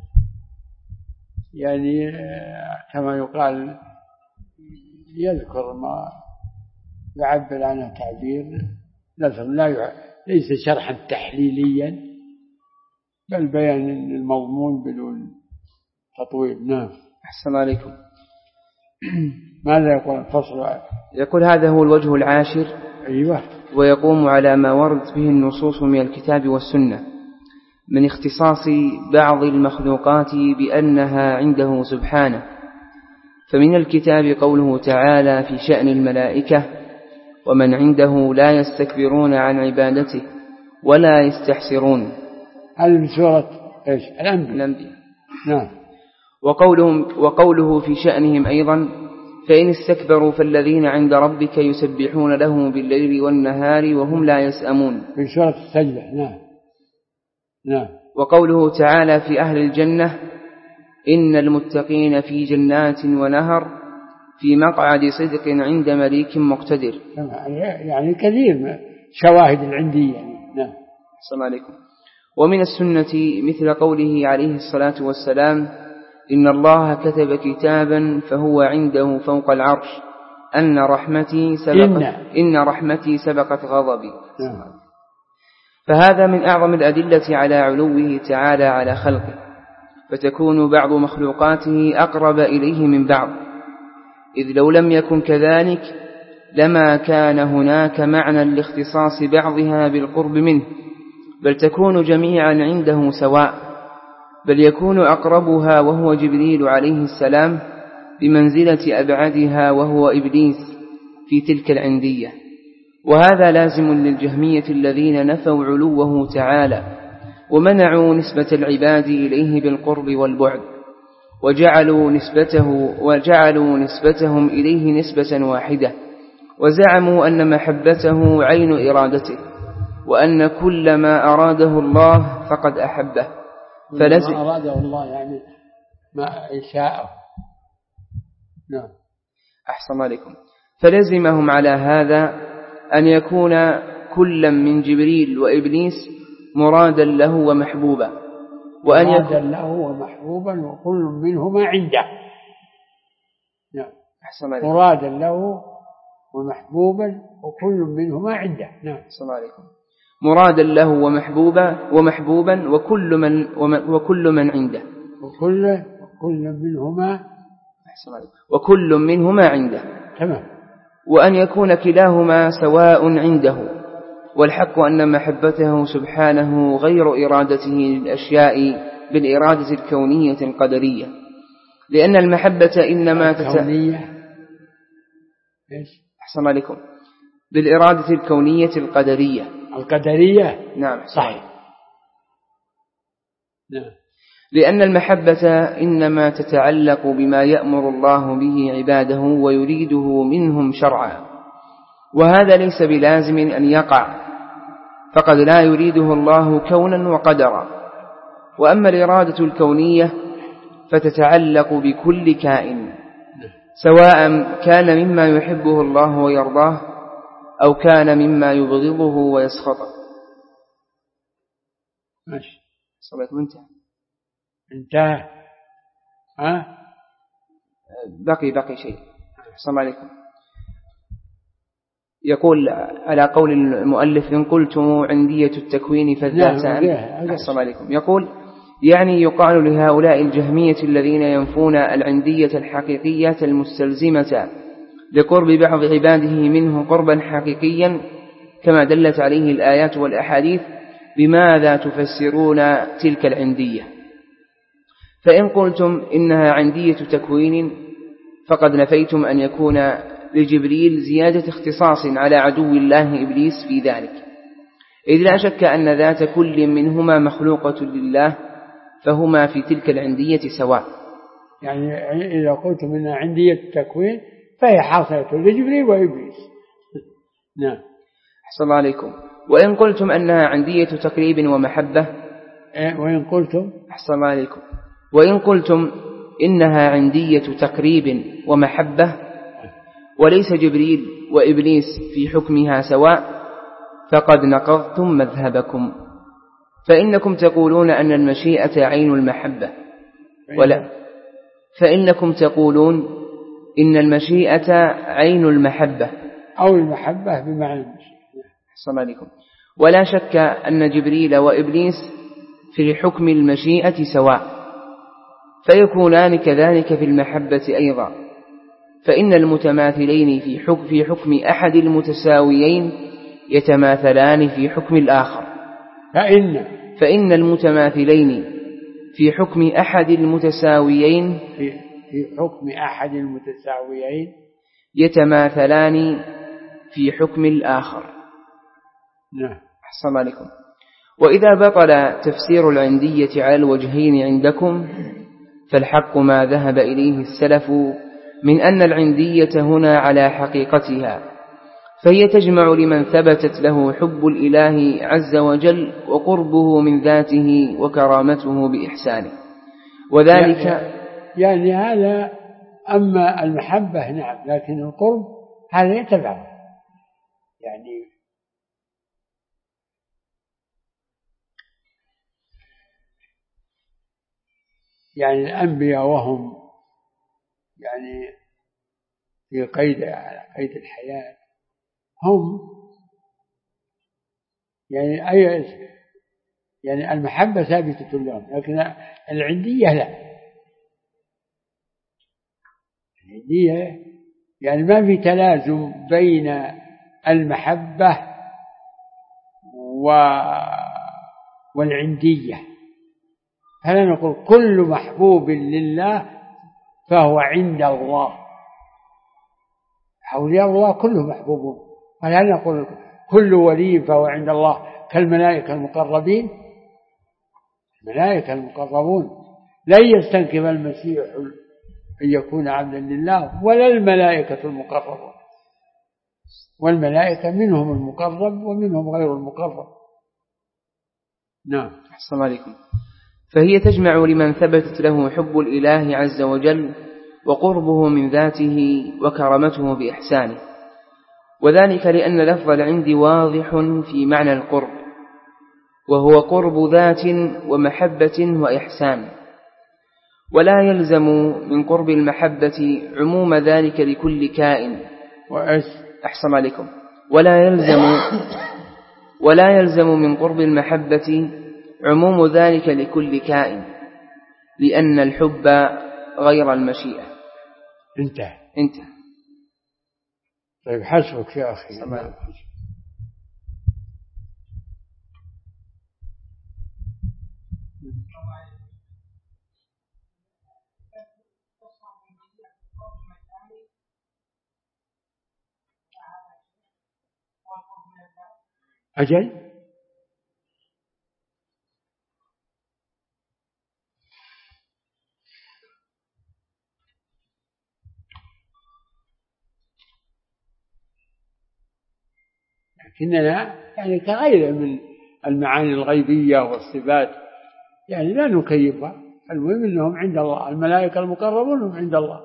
يعني كما يقال يذكر ما يعبر عنه تعبير ليس شرحا تحليليا بل بيان المضمون بدون تطويل. نعم. أحسن عليكم. ماذا يقول الفصل؟ يقول هذا هو الوجه العاشر. أيوة. ويقوم على ما ورد به النصوص من الكتاب والسنة من اختصاص بعض المخلوقات بأنها عنده سبحانه. فمن الكتاب قوله تعالى في شأن الملائكة: ومن عنده لا يستكبرون عن عبادته ولا يستحسرون. هل بسورة إيش؟ الأنبياء. نعم. وقوله في شأنهم أيضا: فإن استكبروا فالذين عند ربك يسبحون له بالليل والنهار وهم لا يسأمون. في سورة السجدة. نعم. وقوله تعالى في أهل الجنة: إن المتقين في جنات ونهر في مقعد صدق عند مليك مقتدر. يعني كثير شواهد العندية. نعم. السلام عليكم. ومن السنة مثل قوله عليه الصلاة والسلام: إن الله كتب كتابا فهو عنده فوق العرش إن رحمتي سبقت غضبي. فهذا من أعظم الأدلة على علوه تعالى على خلقه، فتكون بعض مخلوقاته أقرب إليه من بعض، إذ لو لم يكن كذلك لما كان هناك معنى لاختصاص بعضها بالقرب منه، بل تكون جميعا عنده سواء، بل يكون أقربها وهو جبريل عليه السلام بمنزلة أبعدها وهو إبليس في تلك العندية. وهذا لازم للجهمية الذين نفوا علوه تعالى ومنعوا نسبة العباد إليه بالقرب والبعد، وجعلوا نسبتهم إليه نسبة واحدة، وزعموا أن محبته عين إرادته، وأن كل ما أراده الله فقد أحبه. ما أراده الله يعني ما يشاء. نعم. أحسن عليكم. فلزمهم على هذا أن يكون كل من جبريل وإبليس مرادا له ومحبوبا، وأن يكون له ومحبوبا وكل منهما عنده. نعم. أحسن عليكم. مرادا له ومحبوبا وكل منهما عنده. نعم. أحسن عليكم. مرادا له ومحبوبا وكل من عنده. وكل منهما عنده. تمام. وأن يكون كلاهما سواء عنده، والحق أن محبته سبحانه غير إرادته للأشياء بالإرادة الكونية القدرية، لأن المحبة إنما أحسن عليكم. بالإرادة الكونية القدرية. نعم. صحيح. نعم. لأن المحبة إنما تتعلق بما يأمر الله به عباده ويريده منهم شرعا، وهذا ليس بلازم أن يقع، فقد لا يريده الله كونا وقدرا. وأما الإرادة الكونية فتتعلق بكل كائن، سواء كان مما يحبه الله ويرضاه أو كان مما يبغضه ويسخطه. ماشي. صلاة انتهى. بقي شيء. السلام عليكم. يقول على قول المؤلف: إن قلت عندية التكوين فالذاتان. السلام عليكم. يقول يعني يقال لهؤلاء الجهمية الذين ينفون العندية الحقيقية المستلزمة لقرب بعض عباده منه قربا حقيقيا كما دلت عليه الآيات والأحاديث: بماذا تفسرون تلك العندية؟ فإن قلتم إنها عندية تكوين فقد نفيتم أن يكون لجبريل زيادة اختصاص على عدو الله إبليس في ذلك، إذ لا شك أن ذات كل منهما مخلوقة لله، فهما في تلك العندية سواء. يعني إذا قلتم إنها عندية تكوين فهي حاصلة لجبريل وإبليس. نعم. أحسن الله عليكم. وإن قلتم أنها عندية تقريب ومحبة. وإن قلتم. أحسن الله عليكم. وإن قلتم إنها عندية تقريب ومحبة وليس جبريل وإبليس في حكمها سواء فقد نقضتم مذهبكم، فإنكم تقولون أن المشيئة عين المحبة ولا فإنكم تقولون إن المشيئة عين المحبة أو المحبة بمعنى المشيئة. السلام عليكم. ولا شك أن جبريل وإبليس في حكم المشيئة سواء، فيكونان كذلك في المحبة أيضا، فإن المتماثلين في حكم أحد المتساويين يتماثلان في حكم الآخر. فإن المتماثلين في حكم أحد المتساويين في حكم أحد المتساويين يتماثلان في حكم الآخر. نعم. أحسن عليكم. وإذا بطل تفسير العندية على الوجهين عندكم فالحق ما ذهب إليه السلف من أن العندية هنا على حقيقتها، فهي تجمع لمن ثبتت له حب الإله عز وجل وقربه من ذاته وكرامته بإحسانه، وذلك يعني هذا. أما المحبة نعم، لكن القرب هذا يتبع يعني الأنبياء وهم يعني في على قيد الحياة هم يعني المحبة ثابتة لهم، لكن العندية لا. العندية يعني ما في تلازم بين المحبة والعندية. فلا نقول كل محبوب لله فهو عند الله، أولياء الله كلهم محبوبون. فلا نقول كل ولي فهو عند الله كالملائكة المقربين. الملائكة المقربون لن يستنكف المسيح أن يكون عبدا لله ولا الملائكة المقربون، والملائكة منهم المقرب ومنهم غير المقرب. نعم. أحسن عليكم. فهي تجمع لمن ثبتت له حب الإله عز وجل وقربه من ذاته وكرمته بإحسانه، وذلك لأن لفظ العند واضح في معنى القرب، وهو قرب ذات ومحبة وإحسان، ولا يلزم من قرب المحبة عموم ذلك لكل كائن. أحسن عليكم. ولا يلزم من قرب المحبة عموم ذلك لكل كائن، لأن الحب غير المشيئة. انتهى. طيب حسبك يا أخي. أجل لكننا يعني كغير من المعاني الغيبية والصفات يعني لا نكيفها. المهم أنهم عند الله، الملائكة المقربون هم عند الله.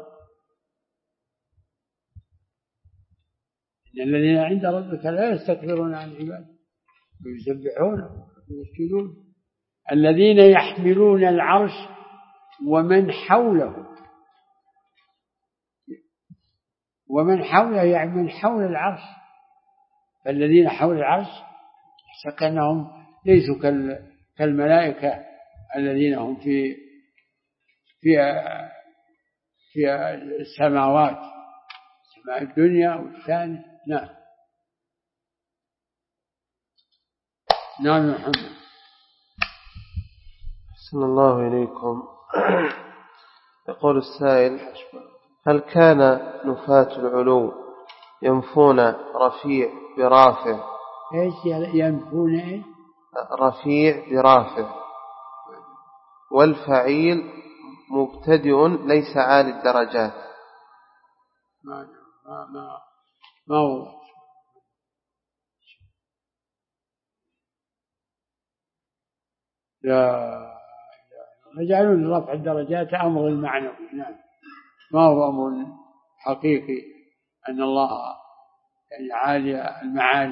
إن الذين عند ربك لا يستكبرون عن عباده ويسبحونه ويسجدون. الذين يحملون العرش ومن حوله يعني من حول العرش. فالذين حول العرش كأنهم ليسوا كالملائكة الذين هم في السماوات، سماء الدنيا والثانية. نعم. نعم محمد. صلى الله إليكم. يقول السائل: هل كان نفاة العلو ينفون رفيع برافع؟ ايش ينفون ايش؟ رفيع برافع، والفعيل مبتدئ ليس عالي الدرجات. ما هو لا يجعلون رفع الدرجات أمر معنوي. نعم، ما هو أمر حقيقي أن الله يعني عالي المعارج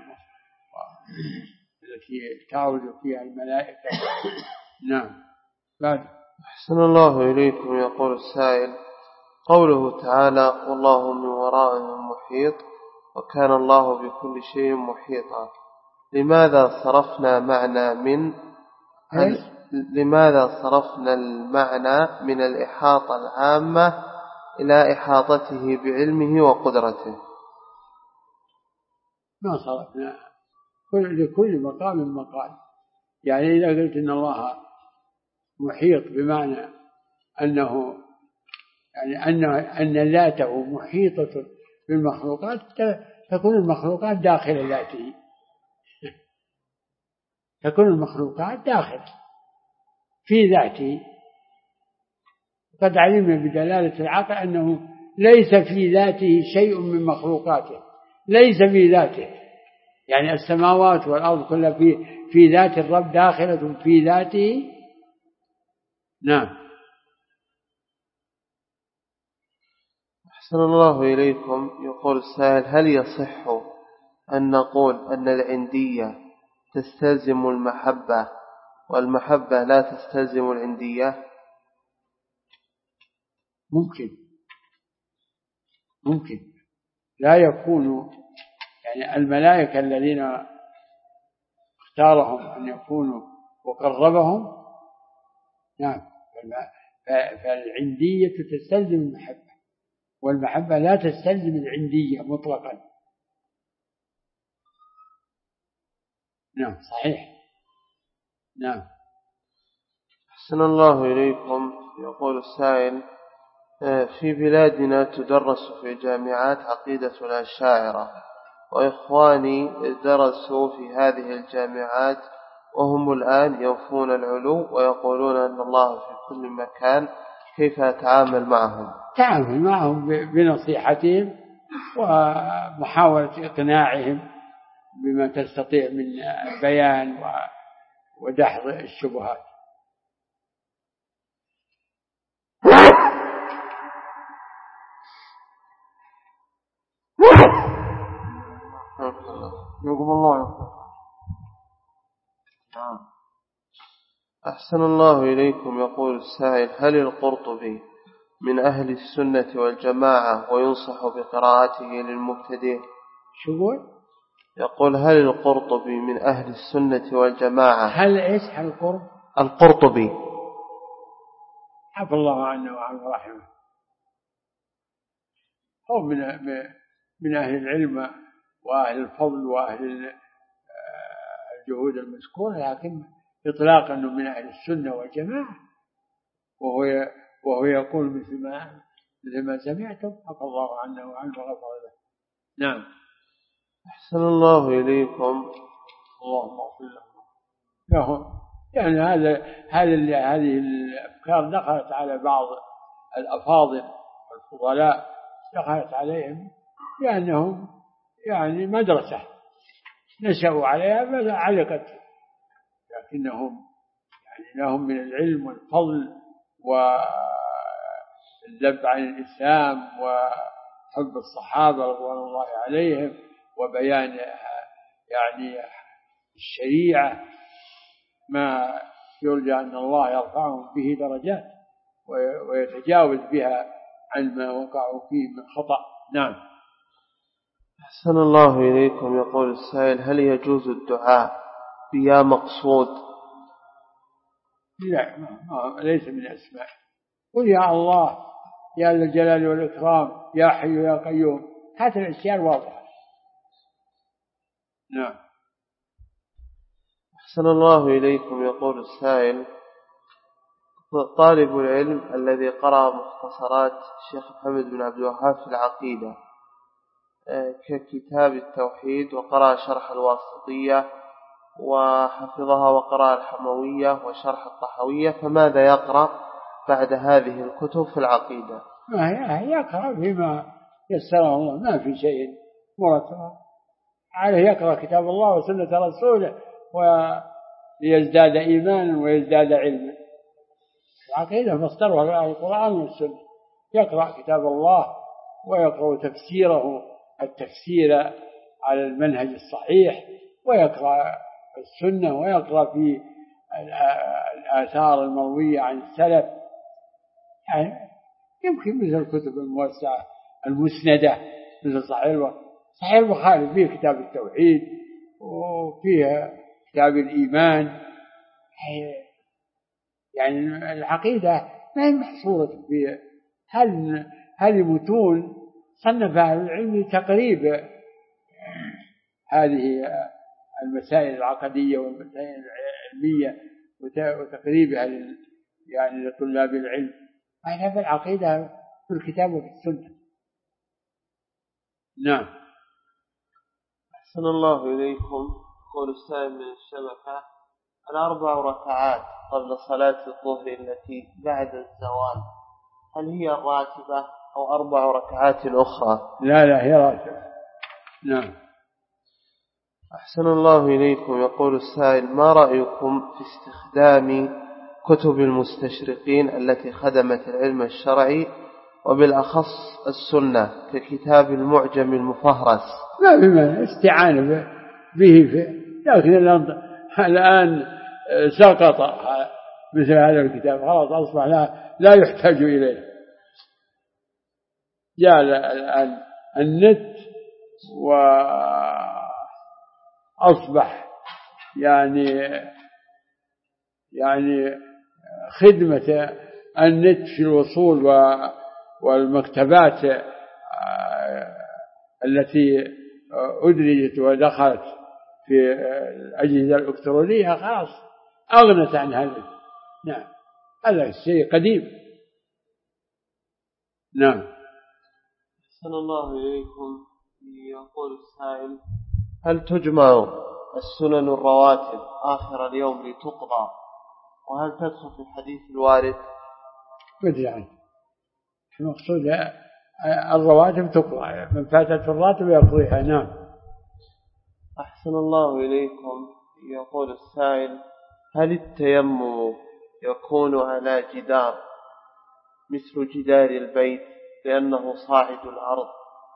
التي تعرج فيها الملائكة. نعم. بعد. أحسن الله إليكم. يقول السائل: قوله تعالى: والله من ورائهم محيط، وكان الله بكل شيء محيطا، لماذا صرفنا المعنى من الإحاطة العامة إلى إحاطته بعلمه وقدرته؟ ما صرفنا، لكل مقام مقال. يعني إذا قلت إن الله محيط بمعنى أنه يعني أن ذاته محيطة بالمخلوقات، تكون المخلوقات داخل ذاته، تكون المخلوقات داخل في ذاته. قد علمنا بدلالة العقل أنه ليس في ذاته شيء من مخلوقاته، ليس في ذاته، يعني السماوات والأرض كلها في ذات الرب، داخلة في ذاته. نعم. أحسن الله إليكم. يقول السائل: هل يصح أن نقول أن العندية تستلزم المحبة والمحبة لا تستلزم العندية؟ ممكن لا يكون، يعني الملائكة الذين اختارهم أن يكونوا وقربهم، نعم، فالعندية تستلزم المحبة، والمحبة لا تستلزم العندية مطلقا. نعم، صحيح. نعم. أحسن الله إليكم. يقول السائل: في بلادنا تدرس في جامعات عقيدة الأشاعرة، وإخواني درسوا في هذه الجامعات وهم الآن ينفون العلو ويقولون أن الله في كل مكان، كيف أتعامل معهم؟ تعامل معهم بنصيحتهم ومحاولة إقناعهم بما تستطيع من البيان ودحض الشبهات. يقول الله. أحسن الله إليكم. يقول السائل: هل القرطبي من أهل السنة والجماعة وينصح بقراءته للمبتدئ؟ شو يقول: هل القرطبي من أهل السنة والجماعة؟ هل القرطبي عفى الله عنه وعن رحمه، هو من أهل العلم وأهل الفضل وأهل الجهود المذكورة، لكن إطلاقا أنه من أهل السنة والجماعة، وهو يقول مثل ما سمعتم، عفى الله عنه وعنه وغفر له. نعم. أحسن الله إليكم. اللهم اغفر له. يعني هذه الأفكار دخلت على بعض الأفاضل والفضلاء، دخلت عليهم لأنهم يعني مدرسة نشأوا عليها فعلقت، لكنهم يعني لهم من العلم والفضل والذب عن الإسلام وحب الصحابة رضوان الله عليهم وبيان يعني الشريعة، ما يرجى أن الله يرفعهم به درجات ويتجاوز بها عن ما وقعوا فيه من خطأ. نعم. أحسن الله إليكم. يقول السائل: هل يجوز الدعاء بيا مقصود؟ لا، ليس من أسماء. قل يا الله، يا ذا الجلال والإكرام، يا حي يا قيوم، هذه الأشياء واضحة. نعم. أحسن الله إليكم. يقول السائل: طالب العلم الذي قرأ مختصرات الشيخ محمد بن عبد الوهاب في العقيدة ككتاب التوحيد، وقرأ شرح الواسطية وحفظها، وقرأ الحموية وشرح الطحوية، فماذا يقرأ بعد هذه الكتب في العقيدة؟ يقرأ فيما يسره الله، ما في شيء مرتب عليه، يقرأ كتاب الله وسنة رسوله وليزداد إيمانا ويزداد علما. العقيدة مصدرها القرآن والسنة، يقرأ كتاب الله ويقرأ تفسيره التفسير على المنهج الصحيح، ويقرأ السنة، ويقرأ في الآثار المروية عن السلف. يعني يمكن مثل الكتب الموسعة المسندة مثل صحيح البخاري فيه كتاب التوحيد وفيه كتاب الإيمان. يعني العقيدة ما هي محصورة في هذه متون صنفها العلم لتقريب هذه المسائل العقدية والمسائل العلمية وتقريبها يعني لطلاب العلم. هذا العقيدة في الكتاب وفي السنة. نعم. أحسن الله إليكم. قول السائل من الشبكة: 4 ركعات قبل صلاة الظهر التي بعد الزوال هل هي الراتبة أو 4 ركعات أخرى؟ لا هي راتبة. نعم. أحسن الله إليكم. يقول السائل: ما رأيكم في استخدام كتب المستشرقين التي خدمت العلم الشرعي وبالأخص السنة ككتاب المعجم المفهرس؟ ما بما استعان به لكن الآن سقط مثل هذا الكتاب، خلاص أصبح لا يحتاج إليه. جاء الآن النت وأصبح يعني خدمة النت في الوصول والمكتبات التي أدرجت ودخلت في الأجهزة الإلكترونية خلاص أغنت عن هذا. نعم، هذا الشيء قديم. نعم. أحسن الله إليكم. يقول السائل: هل تجمع السنن الرواتب آخر اليوم لتقضى، وهل تدخل في الحديث الوارد؟ بدري عنه. المقصود الرواتب تقضى، من فاتت الراتب يقضيها. نعم. أحسن الله إليكم. يقول السائل: هل التيمم يكون على جدار مثل جدار البيت لأنه صاعد الأرض؟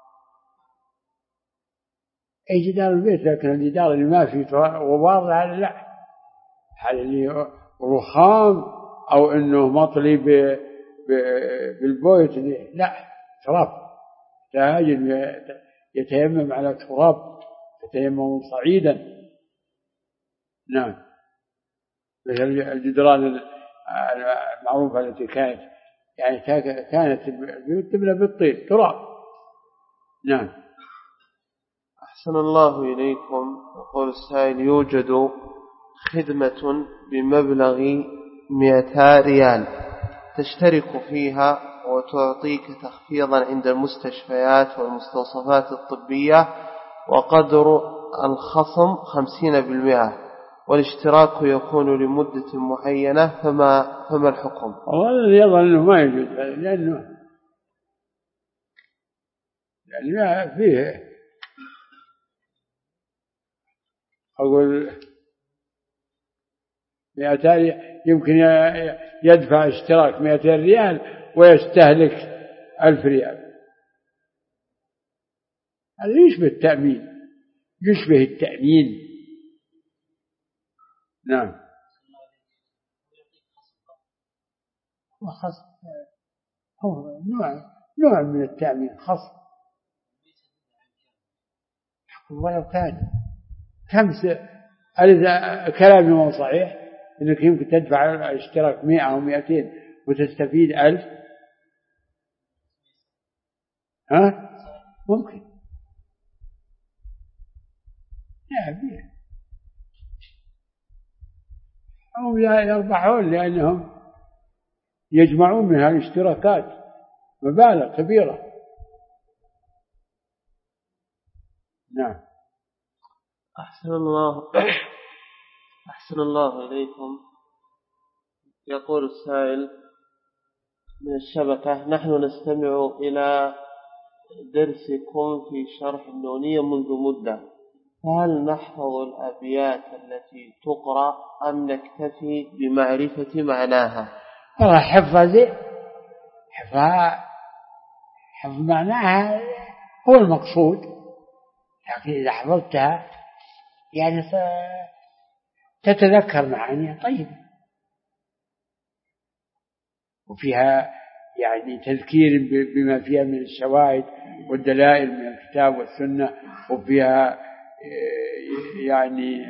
أي جدار البيت، لكن الجدار اللي ما فيه غبار هذا لا، هذا اللي رخام أو إنه مطلي بالبويت لا، تراب. تهاجم يتيمم على تراب، يتيمم صعيدا. نعم، مثل الجدران المعروفة التي كانت البيوت تبنى بالطين تراب. نعم. أحسن الله إليكم. يقول السائل: يوجد خدمة بمبلغ 200 ريال تشترك فيها وتعطيك تخفيضا عند المستشفيات والمستوصفات الطبية وقدر الخصم 50%، والاشتراك يكون لمدة معينة، فما الحكم؟ والله الذي يظن أنه ما يجوز، لأنه فيه أقول 200 يمكن يدفع اشتراك 200 ريال ويستهلك 1000 ريال. هذا يشبه التأمين. نعم. وخصم هو نوع من التأمين، خصم. ولو كان كلامي مو صحيح إنك يمكن تدفع اشتراك 100 أو 200 وتستفيد 1000. ممكن. لا، هم يربحون لأنهم يجمعون من هالاشتراكات مبالغ كبيرة. نعم. أحسن الله إليكم. يقول السائل من الشبكة: نحن نستمع إلى درسكم في شرح النونية منذ مدة، فهل نحفظ الأبيات التي تقرأ أم نكتفي بمعرفة معناها؟ والله حفظ معناها هو المقصود، لكن إذا حفظتها يعني تتذكر معانيها. طيب، وفيها يعني تذكير بما فيها من الشواهد والدلائل من الكتاب والسنة، وفيها يعني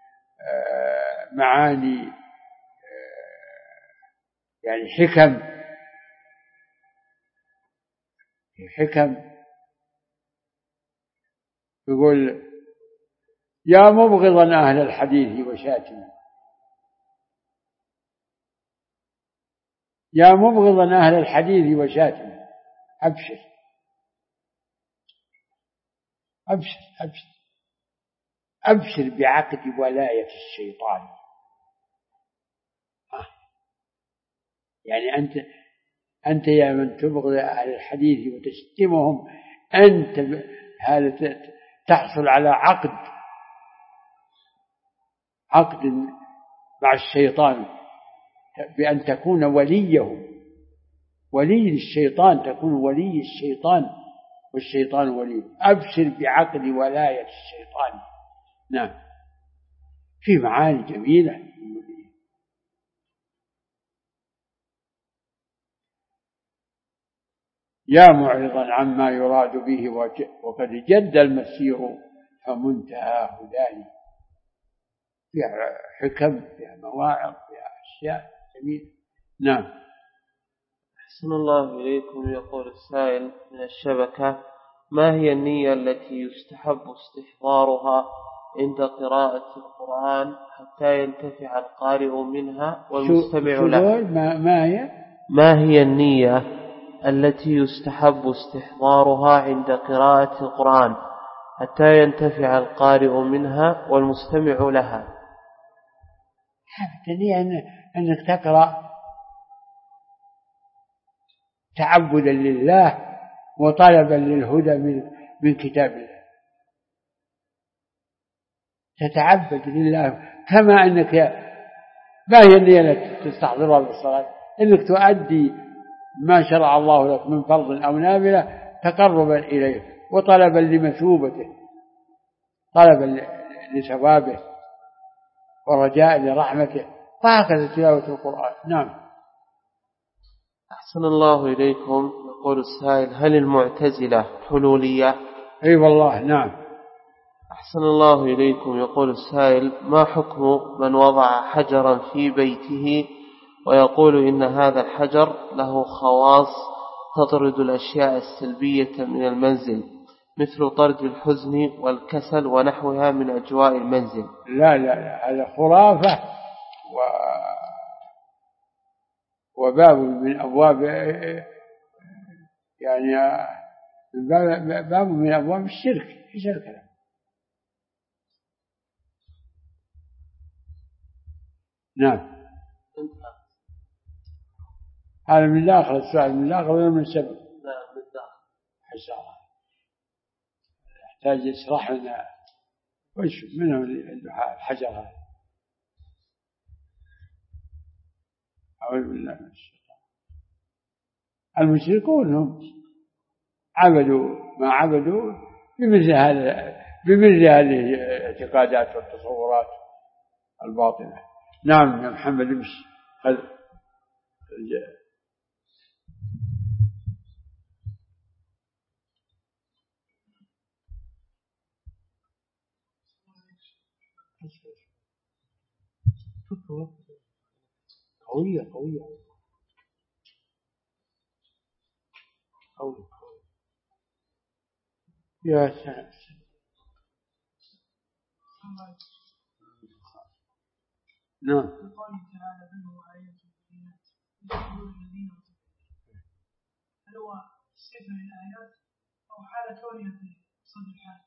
معاني يعني حكم. يقول: يا مبغضا أهل الحديث وشاتما، يا مبغضا أهل الحديث وشاتما، أبشر أبشر أبشر أبشر بعقد ولاية الشيطان. يعني أنت يا من تبغض أهل الحديث وتشتمهم، أنت هذا تحصل على عقد مع الشيطان، بأن تكون وليه، ولي للشيطان، تكون ولي الشيطان والشيطان ولي. أبشر بعقد ولاية الشيطان. نعم، في معاني جميلة. يا معرضا عما يراد به وقد جد المسير فمنتهى هداني. فيها حكم، فيها مواعظ، فيها أشياء جميلة. نعم. أحسن الله إليكم. يقول السائل من الشبكة: ما هي النية التي يستحب استحضارها عند قراءة القرآن حتى ينتفع القارئ منها والمستمع لها؟ ما هي النية التي يستحب استحضارها عند قراءة القرآن حتى ينتفع القارئ منها والمستمع لها؟ النية أنك تقرأ تعبدا لله وطلبا للهدى من كتاب الله. تتعبد لله كما أنك ما هي النية التي تستحضرها بالصلاة؟ أنك تؤدي ما شرع الله لك من فرض أو نافلة تقربا إليه وطلبا لمثوبته، طلبا لثوابه ورجاء لرحمته، وهكذا تلاوة القرآن. نعم. أحسن الله إليكم. يقول السائل: هل المعتزلة حلولية؟ أي والله نعم. أحسن الله إليكم. يقول السائل: ما حكم من وضع حجرا في بيته ويقول إن هذا الحجر له خواص تطرد الأشياء السلبية من المنزل، مثل طرد الحزن والكسل ونحوها من أجواء المنزل؟ لا، هذا خرافة وباب من أبواب، يعني باب من أبواب الشرك. إيش الكلام؟ نعم. هذا من داخل السؤال، من داخل ولا من السبب؟ لا، من داخل. حسنا، يحتاج يشرح لنا وش منه الحجر هذا. أعوذ بالله من الشيطان. المشركون هم عبدوا ما عبدوا بمثل هذه الاعتقادات والتصورات الباطلة. نعم يا محمد، امشي. قوية يا سلام. نعم. هل هو صفة للآيات أو حالة كونها في صدر الحال؟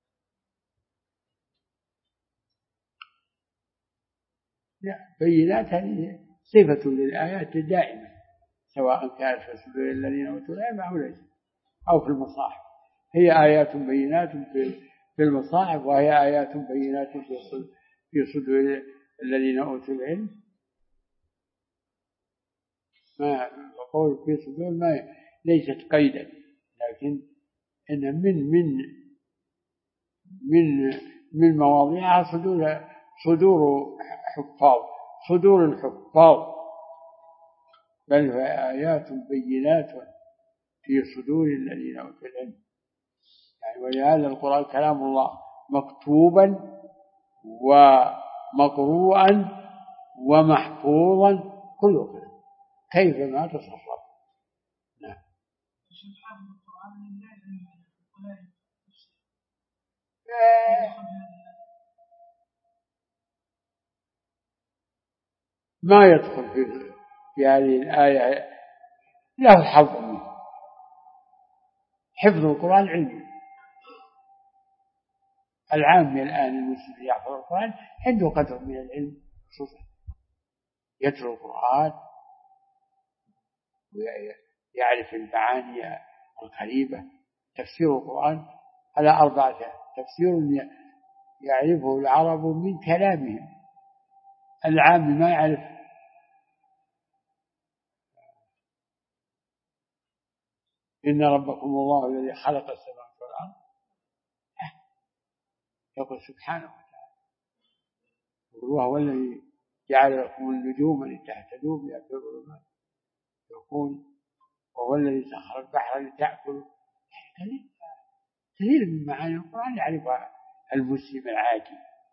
لا، بينات هذه صفة للآيات دائما، سواء كانت في صدور الذين أوتوا العلم أو ليس، أو في المصاحف. هي آيات بينات في المصاحف، وهي آيات بينات في صدور الذين أوتوا العلم. ما قول في صدور ما ليست قيدا، لكن إن من مواضيعها صدور الحفاظ، بل آيات بينات في صدور الذين أوتوا العلم. يعني ولهذا القرآن كلام الله مكتوبا ومقروءا ومحفوظا كله كلام، كيف ما تصرف. نعم. ما يدخل في هذه الآية له حظ منه. حفظ القرآن علمي. العامي الآن المسلم يحفظ القرآن عنده قدر من العلم، خصوصا يتلو القرآن ويعرف المعاني القريبة. تفسير القرآن على 4 تفسير يعرفه العرب من كلامهم، العامي ما يعرف. إن ربكم الله الذي خلق السماوات والأرض، يقول سبحانه وتعالى، وهو الذي جعل لكم النجوم لتهتدوا بها في الظلمات، يقول وهو الذي سخر البحر لتأكلوا. كثير من معاني القرآن يعرفها المسلم العادي.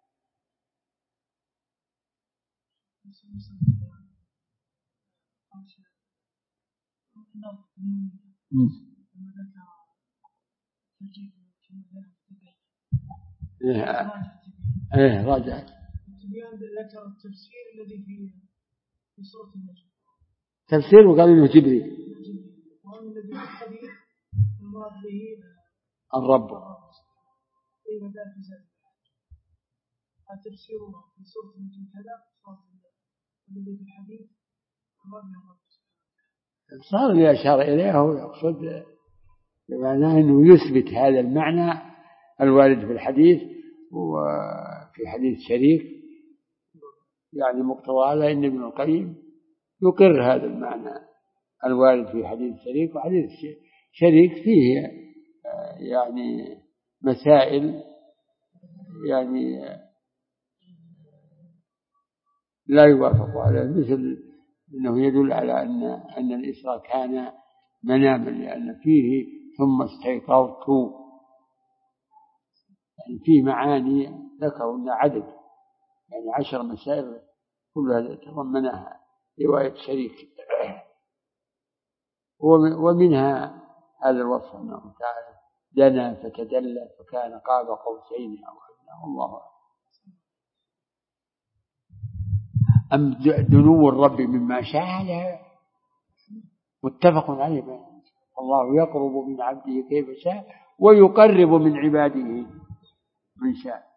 راجع ذكر التفسير الذي في سورة النجم، تفسير وقال إنه جبريل، وأن الذي في الحديث المراد به الرب. إلى ذلك التفسير في سورة النجم كذا، والذي في الحديث المراد به الرب. صار اللي أشار إليه هو يقصد بمعنى أنه يثبت هذا المعنى الوارد في الحديث، وفي حديث شريك يعني مقتضى هذا إن ابن القيم يقر هذا المعنى الوارد في حديث شريك. وحديث شريك فيه يعني مسائل يعني لا يوافق عليه، مثل أنه يدل على أن الإسراء كان مناما، لأن فيه ثم استيقظت، يعني فيه معاني ذكروا أن عدد يعني 10 مسائل كلها تضمنها رواية شريك. ومنها هذا الوصف أنه تعالى دنا فتدلى فكان قاب قوسين أو أدنى، والله أعلم. أم دنو الرب مما شاء متفق عليه، الله يقرب من عبده كيف شاء ويقرب من عباده من شاء.